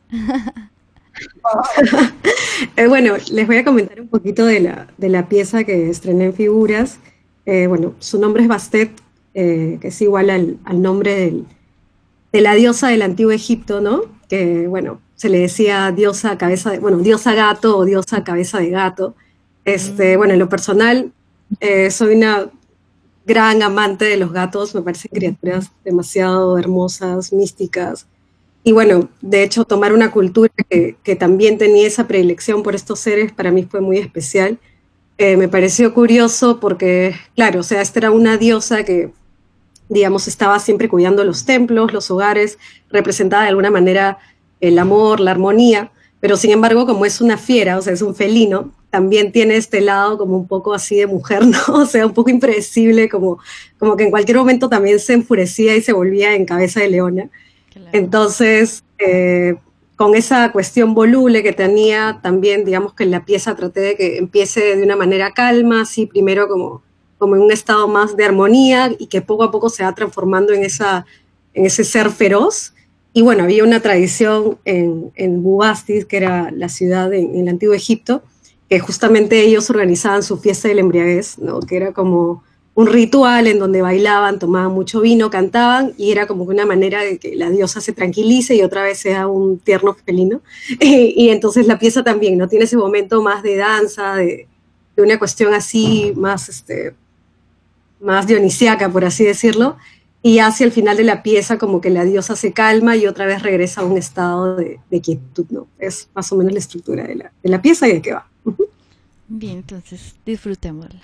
Eh, bueno, les voy a comentar un poquito de la, de la pieza que estrené en Figuras. Eh, bueno, su nombre es Bastet, eh, que es igual al, al nombre del- de la diosa del antiguo Egipto, ¿no? Que, bueno, se le decía diosa cabeza de, bueno, diosa gato o diosa cabeza de gato. Este, bueno, en lo personal, eh, soy una gran amante de los gatos, me parecen criaturas demasiado hermosas, místicas. Y bueno, de hecho, tomar una cultura que, que también tenía esa predilección por estos seres para mí fue muy especial. Eh, me pareció curioso porque, claro, o sea, esta era una diosa que, digamos, estaba siempre cuidando los templos, los hogares, representaba de alguna manera el amor, la armonía, pero sin embargo, como es una fiera, o sea, es un felino, también tiene este lado como un poco así de mujer, ¿no? O sea, un poco impredecible, como, como que en cualquier momento también se enfurecía y se volvía en cabeza de leona. Claro. Entonces, eh, con esa cuestión voluble que tenía, también digamos que en la pieza traté de que empiece de una manera calma, así primero como, como en un estado más de armonía y que poco a poco se va transformando en, esa, en ese ser feroz. Y bueno, había una tradición en, en Bubastis, que era la ciudad en, en el antiguo Egipto, que justamente ellos organizaban su fiesta de la embriaguez, ¿no? Que era como un ritual en donde bailaban, tomaban mucho vino, cantaban, y era como una manera de que la diosa se tranquilice y otra vez sea un tierno felino. Y, y entonces la pieza también, ¿no? Tiene ese momento más de danza, de, de una cuestión así más, este, más dionisiaca, por así decirlo, y hacia el final de la pieza como que la diosa se calma y otra vez regresa a un estado de, de quietud, ¿no? Es más o menos la estructura de la, de la pieza y de qué va. Bien, entonces disfrutémosla.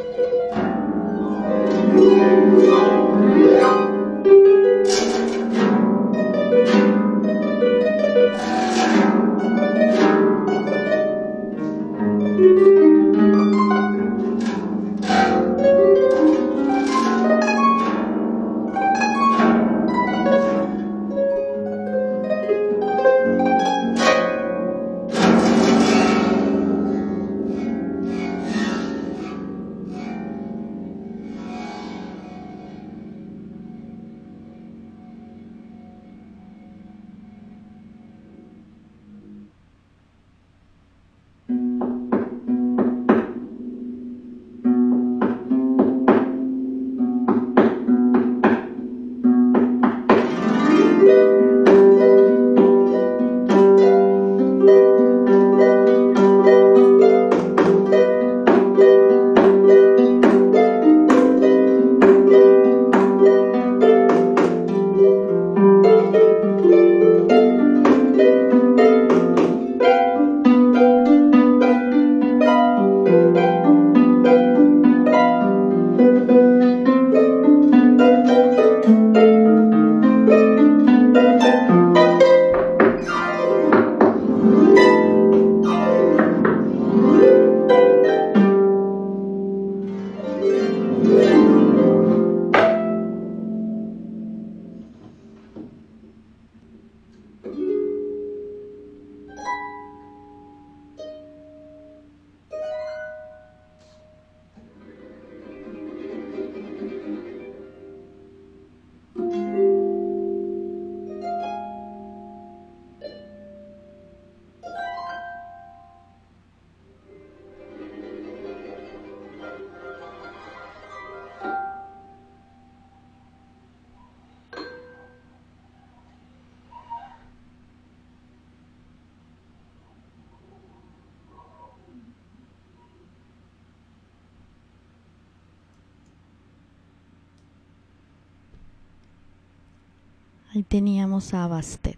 Ahí teníamos a Bastet.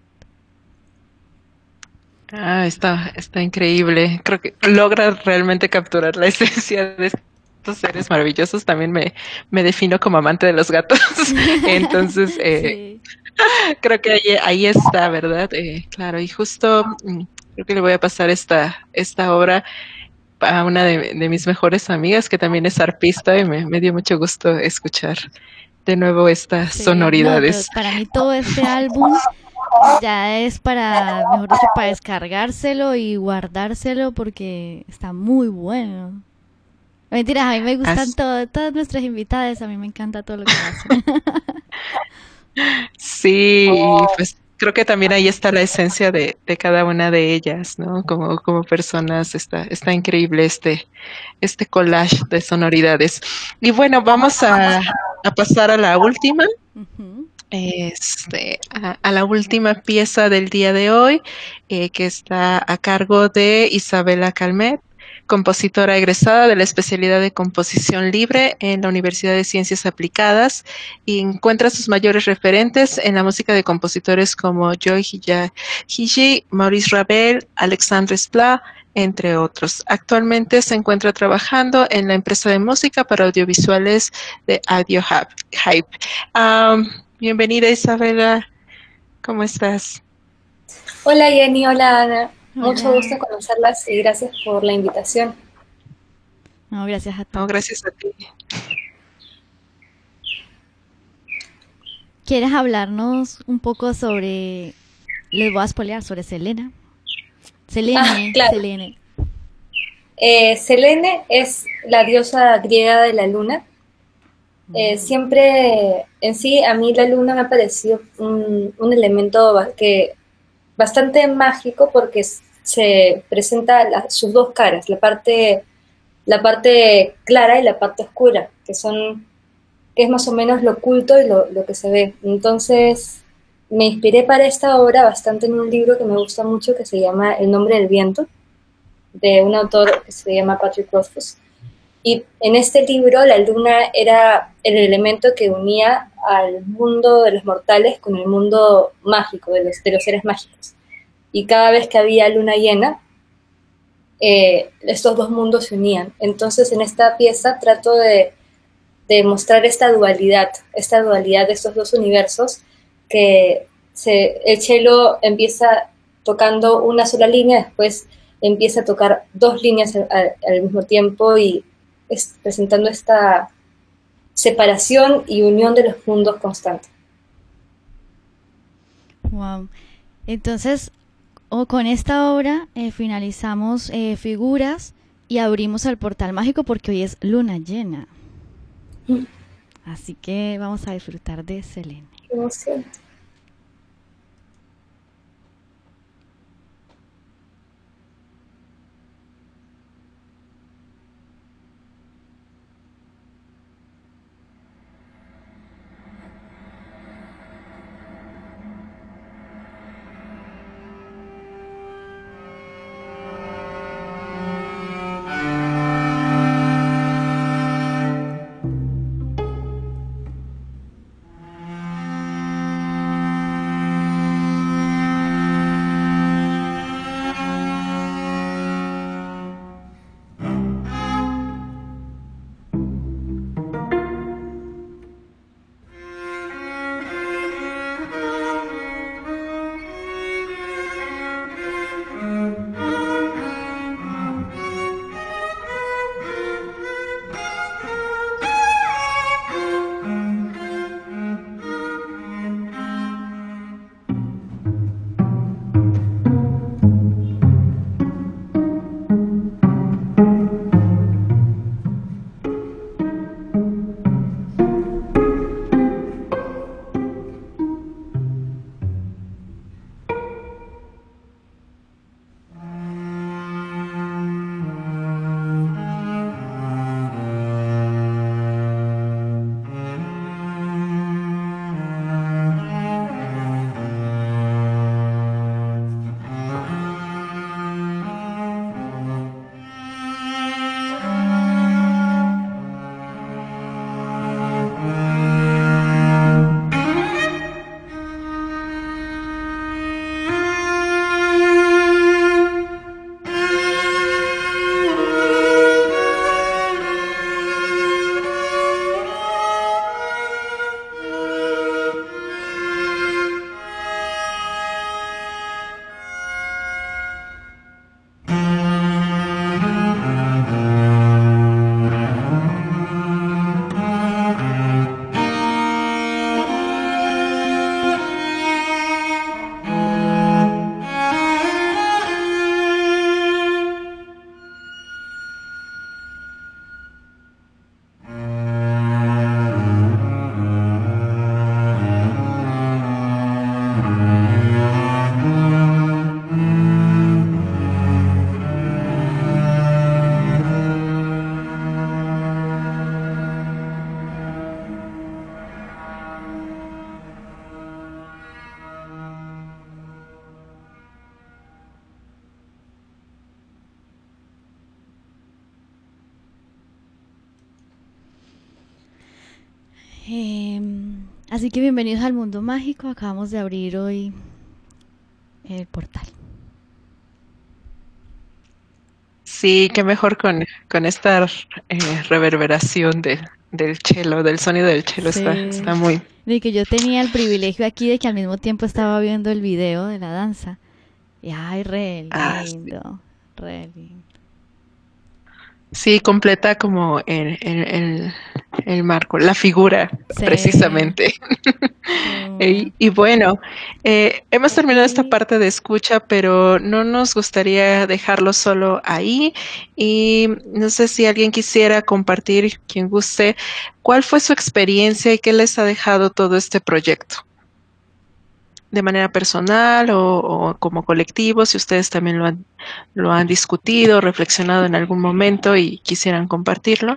Ah, está, está increíble. Creo que logra realmente capturar la esencia de estos seres maravillosos. También me, me defino como amante de los gatos. Entonces, eh, Sí. creo que ahí, ahí está, ¿verdad? Eh, claro, y justo mm, creo que le voy a pasar esta, esta obra a una de, de mis mejores amigas, que también es arpista, y me, me dio mucho gusto escuchar de nuevo estas Sí, no, sonoridades. to- para mí todo este álbum ya es para, mejor dicho, para descargárselo y guardárselo porque está muy bueno. Mentiras, a mí me gustan As- todo, todas nuestras invitadas, a mí me encanta todo lo que hacen. Sí, y pues creo que también ahí está la esencia de, de cada una de ellas, ¿no? Como, como personas, está, está increíble este, este collage de sonoridades. Y bueno, vamos a, a pasar a la última, Ujú. este, a, a la última pieza del día de hoy, eh, que está a cargo de Isabela Calmet, compositora egresada de la especialidad de composición libre en la Universidad de Ciencias Aplicadas, y encuentra sus mayores referentes en la música de compositores como Joy Hisaishi, Maurice Ravel, Alexandre Desplat, entre otros. Actualmente se encuentra trabajando en la empresa de música para audiovisuales de Audio Hype. Um, bienvenida, Isabela, ¿cómo estás? Hola Jenny, hola Ana. Mucho Hola. gusto conocerlas y gracias por la invitación. No, gracias a ti. No, gracias a ti. ¿Quieres hablarnos un poco sobre, les voy a spoilear, sobre Selena? Selene, Ah, claro. Selene. Eh, Selene es la diosa griega de la luna. Eh, siempre, en sí, a mí la luna me ha parecido un, un elemento ba- que, bastante mágico porque s- se presenta la- sus dos caras, la parte, la parte clara y la parte oscura, que son, que es más o menos lo oculto y lo, lo que se ve. Entonces, me inspiré para esta obra bastante en un libro que me gusta mucho que se llama El nombre del viento, de un autor que se llama Patrick Rothfuss. Y en este libro la luna era el elemento que unía al mundo de los mortales con el mundo mágico, de los, de los seres mágicos. Y cada vez que había luna llena, eh, estos dos mundos se unían. Entonces en esta pieza trato de, de mostrar esta dualidad, esta dualidad de estos dos universos, que se, el cello empieza tocando una sola línea, después empieza a tocar dos líneas al, al, al mismo tiempo y es, presentando esta separación y unión de los mundos constante. Wow. Entonces, o con esta obra eh, finalizamos eh, figuras y abrimos el portal mágico porque hoy es luna llena. Mm. Así que vamos a disfrutar de Selene. Qué emoción. Eh, así que bienvenidos al mundo mágico. Acabamos de abrir hoy el portal. Sí, qué mejor con, con esta eh, reverberación de, del cello, del sonido del cello. Sí. Está, está muy... De que yo tenía el privilegio aquí de que al mismo tiempo estaba viendo el video de la danza. Y ay, re Ah, lindo, re lindo. Sí, completa como el, el, el, el marco, la figura, Sí. precisamente. Y, y bueno, eh, hemos terminado esta parte de escucha, pero no nos gustaría dejarlo solo ahí. Y no sé si alguien quisiera compartir, quien guste, cuál fue su experiencia y qué les ha dejado todo este proyecto. De manera personal o, o como colectivo, si ustedes también lo han, lo han discutido, reflexionado en algún momento y quisieran compartirlo.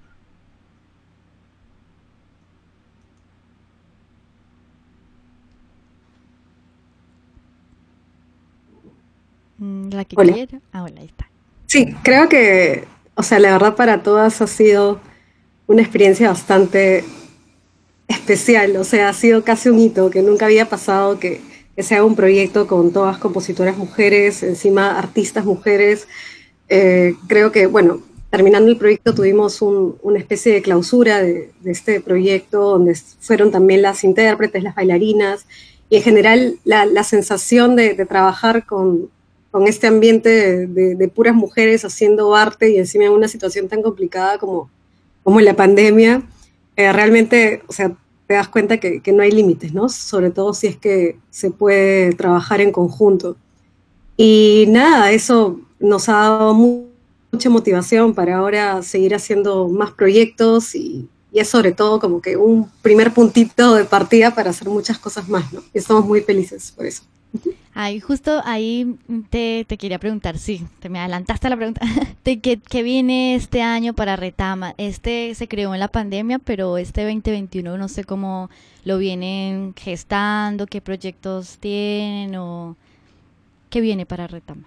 La que Hola. quiera. Ah, hola, ahí está. Sí, creo que, o sea, la verdad para todas ha sido una experiencia bastante especial, o sea, ha sido casi un hito que nunca había pasado que, que se haga un proyecto con todas compositoras mujeres, encima artistas mujeres, Eh, creo que, bueno, terminando el proyecto tuvimos un, una especie de clausura de, de este proyecto donde fueron también las intérpretes, las bailarinas y en general la, la sensación de, de trabajar con, con este ambiente de, de, de puras mujeres haciendo arte y encima en una situación tan complicada como, como la pandemia, eh, realmente, o sea, te das cuenta que, que no hay límites, ¿no? Sobre todo si es que se puede trabajar en conjunto. Y nada, eso nos ha dado mu mucha motivación para ahora seguir haciendo más proyectos y, y es sobre todo como que un primer puntito de partida para hacer muchas cosas más, ¿no? Y estamos muy felices por eso. Ahí, justo ahí te, te quería preguntar, sí, te me adelantaste a la pregunta, de qué, qué viene este año para Retama. Este se creó en la pandemia, pero este veinte veintiuno no sé cómo lo vienen gestando, qué proyectos tienen o qué viene para Retama.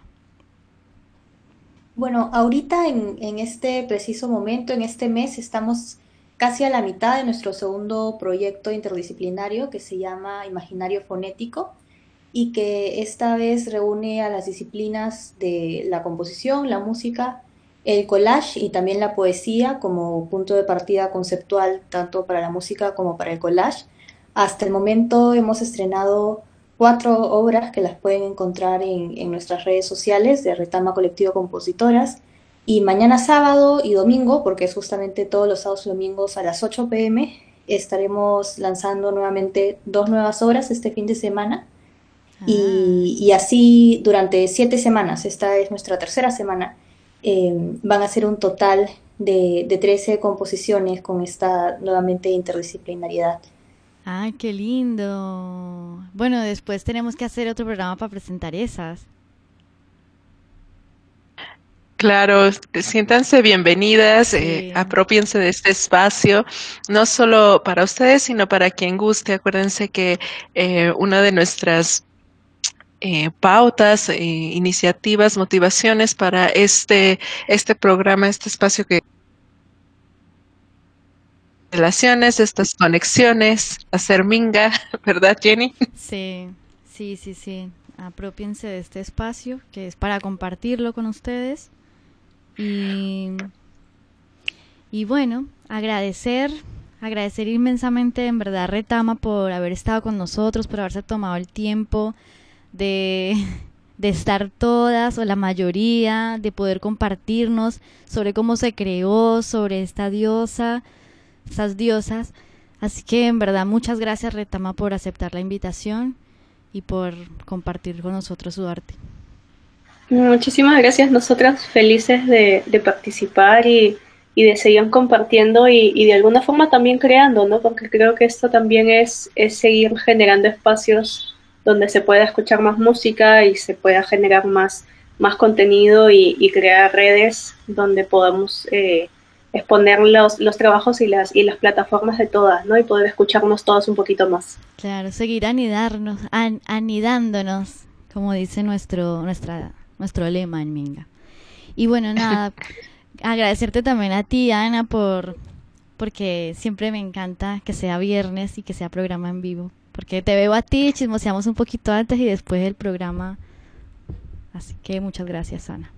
Bueno, ahorita en, en este preciso momento, en este mes, estamos casi a la mitad de nuestro segundo proyecto interdisciplinario que se llama Imaginario Fonético y que esta vez reúne a las disciplinas de la composición, la música, el collage y también la poesía como punto de partida conceptual tanto para la música como para el collage. Hasta el momento hemos estrenado cuatro obras que las pueden encontrar en, en nuestras redes sociales de Retama Colectivo Compositoras y mañana sábado y domingo, porque es justamente todos los sábados y domingos a las ocho pe eme, estaremos lanzando nuevamente dos nuevas obras este fin de semana. Y, y así durante siete semanas, esta es nuestra tercera semana, eh, van a ser un total de, de trece composiciones con esta nuevamente interdisciplinariedad. ¡Ay, qué lindo! Bueno, después tenemos que hacer otro programa para presentar esas. Claro, siéntanse bienvenidas, Sí. eh, apropiense de este espacio, no solo para ustedes, sino para quien guste. Acuérdense que eh, una de nuestras eh, pautas, eh, iniciativas, motivaciones para este, este programa, este espacio que relaciones, estas conexiones, hacer minga, ¿verdad, Jenny? Sí, sí, sí, sí. Apropiense de este espacio que es para compartirlo con ustedes. Y, y bueno, agradecer, agradecer inmensamente en verdad a Retama por haber estado con nosotros, por haberse tomado el tiempo de, de estar todas o la mayoría, de poder compartirnos sobre cómo se creó, sobre esta diosa, estas diosas. Así que en verdad muchas gracias Retama por aceptar la invitación y por compartir con nosotros su arte. Muchísimas gracias, nosotras felices de, de participar y, y de seguir compartiendo y, y de alguna forma también creando, ¿no? Porque creo que esto también es, es seguir generando espacios donde se pueda escuchar más música y se pueda generar más, más contenido y, y crear redes donde podamos eh, exponer los, los trabajos y las, y las plataformas de todas, ¿no? Y poder escucharnos todos un poquito más. Claro, seguir anidarnos, an, anidándonos, como dice nuestro, nuestra... nuestro lema en Minga. Y bueno, nada, agradecerte también a ti, Ana, por porque siempre me encanta que sea viernes y que sea programa en vivo, porque te veo a ti, chismoseamos un poquito antes y después del programa, así que muchas gracias, Ana.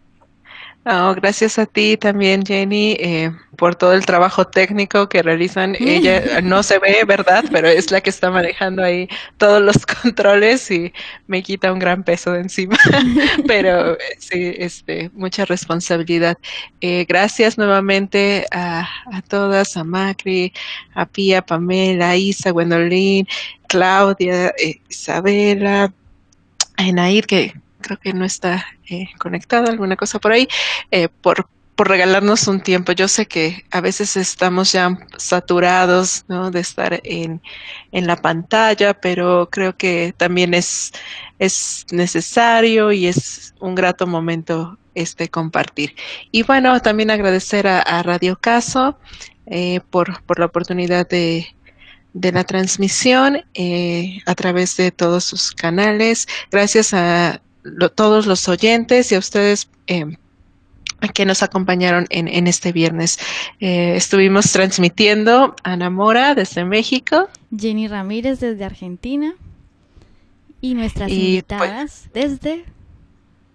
Oh, gracias a ti también, Jenny, eh, por todo el trabajo técnico que realizan. Ella no se ve, ¿verdad? Pero es la que está manejando ahí todos los controles y me quita un gran peso de encima. Pero sí, este, mucha responsabilidad. Eh, gracias nuevamente a, a todas, a Macri, a Pía, Pamela, a Isa, Gwendolyn, Claudia, eh, Isabela, a Enair, que creo que no está eh, conectado, alguna cosa por ahí, eh, por, por regalarnos un tiempo. Yo sé que a veces estamos ya saturados, ¿no?, de estar en, en la pantalla, pero creo que también es, es necesario y es un grato momento este compartir. Y bueno, también agradecer a, a Radio Caso eh, por, por la oportunidad de de la transmisión eh, a través de todos sus canales. Gracias a lo, todos los oyentes y a ustedes eh, que nos acompañaron en, en este viernes. Eh, estuvimos transmitiendo Ana Mora desde México, Jenny Ramírez desde Argentina y nuestras y invitadas pues, desde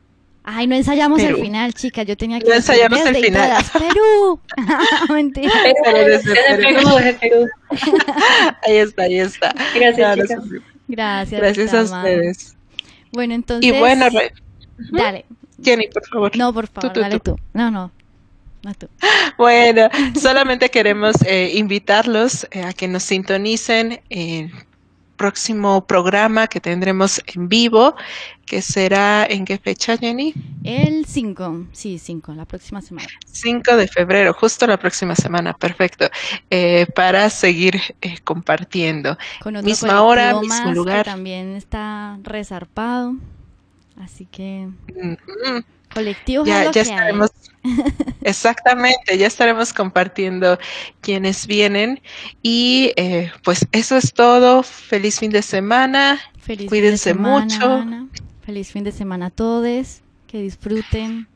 Ay, no ensayamos Perú. el final, chicas. Yo tenía que No ensayamos el desde y final. todas, Perú. Mentira. Pero desde Desde Perú. Perú, desde Perú. Ahí está, ahí está. Gracias, No, no chicas. se preocupen. Gracias. Gracias a Retama. ustedes. Bueno, entonces. Y bueno, re- Dale. Jenny, por favor. No, por favor, Tú, tú, dale tú. tú. No, no. No tú. Bueno, solamente queremos eh, invitarlos eh, a que nos sintonicen en el próximo programa que tendremos en vivo, que será ¿en qué fecha, Jenny? El cinco. Sí, cinco, la próxima semana. cinco de febrero, justo la próxima semana, perfecto, eh, para seguir eh, compartiendo. Con otro Misma hora, colectivo mismo más lugar. que también está resarpado. Así que Mm, mm. colectivos es Ya, lo ya que hay. estaremos, exactamente, ya estaremos compartiendo quienes vienen. Y eh, pues eso es todo. Feliz fin de semana. Feliz Cuídense fin de semana, mucho. Ana. Feliz fin de semana a todos. Que disfruten.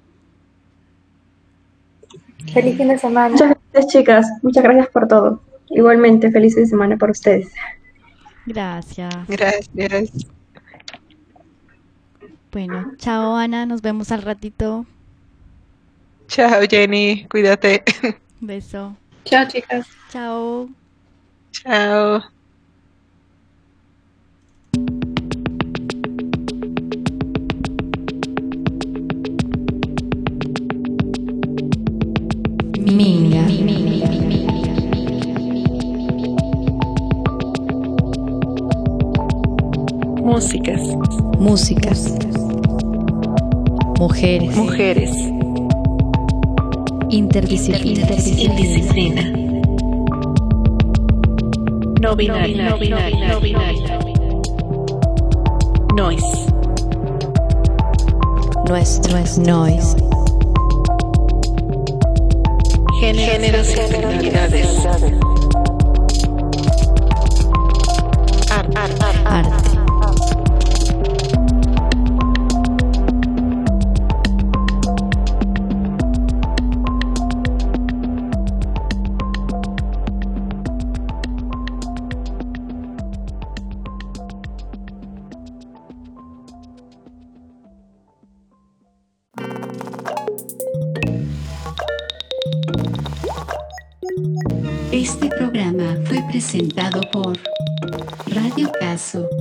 Feliz fin de semana. Muchas gracias, chicas. Muchas gracias por todo. Igualmente, feliz fin de semana para ustedes. Gracias. Gracias. Bueno, chao Ana, nos vemos al ratito. Chao, Jenny. Cuídate. Beso. Chao, chicas. Chao. Chao. Minga. Músicas. Músicas. Mujeres. Mujeres. Interdisciplina. Indisciplina. No binario. No binario. No binario. Noise. Nuestro es noise. Géneros y actividades. Arte. Arte. Este programa fue presentado por Radio Caso.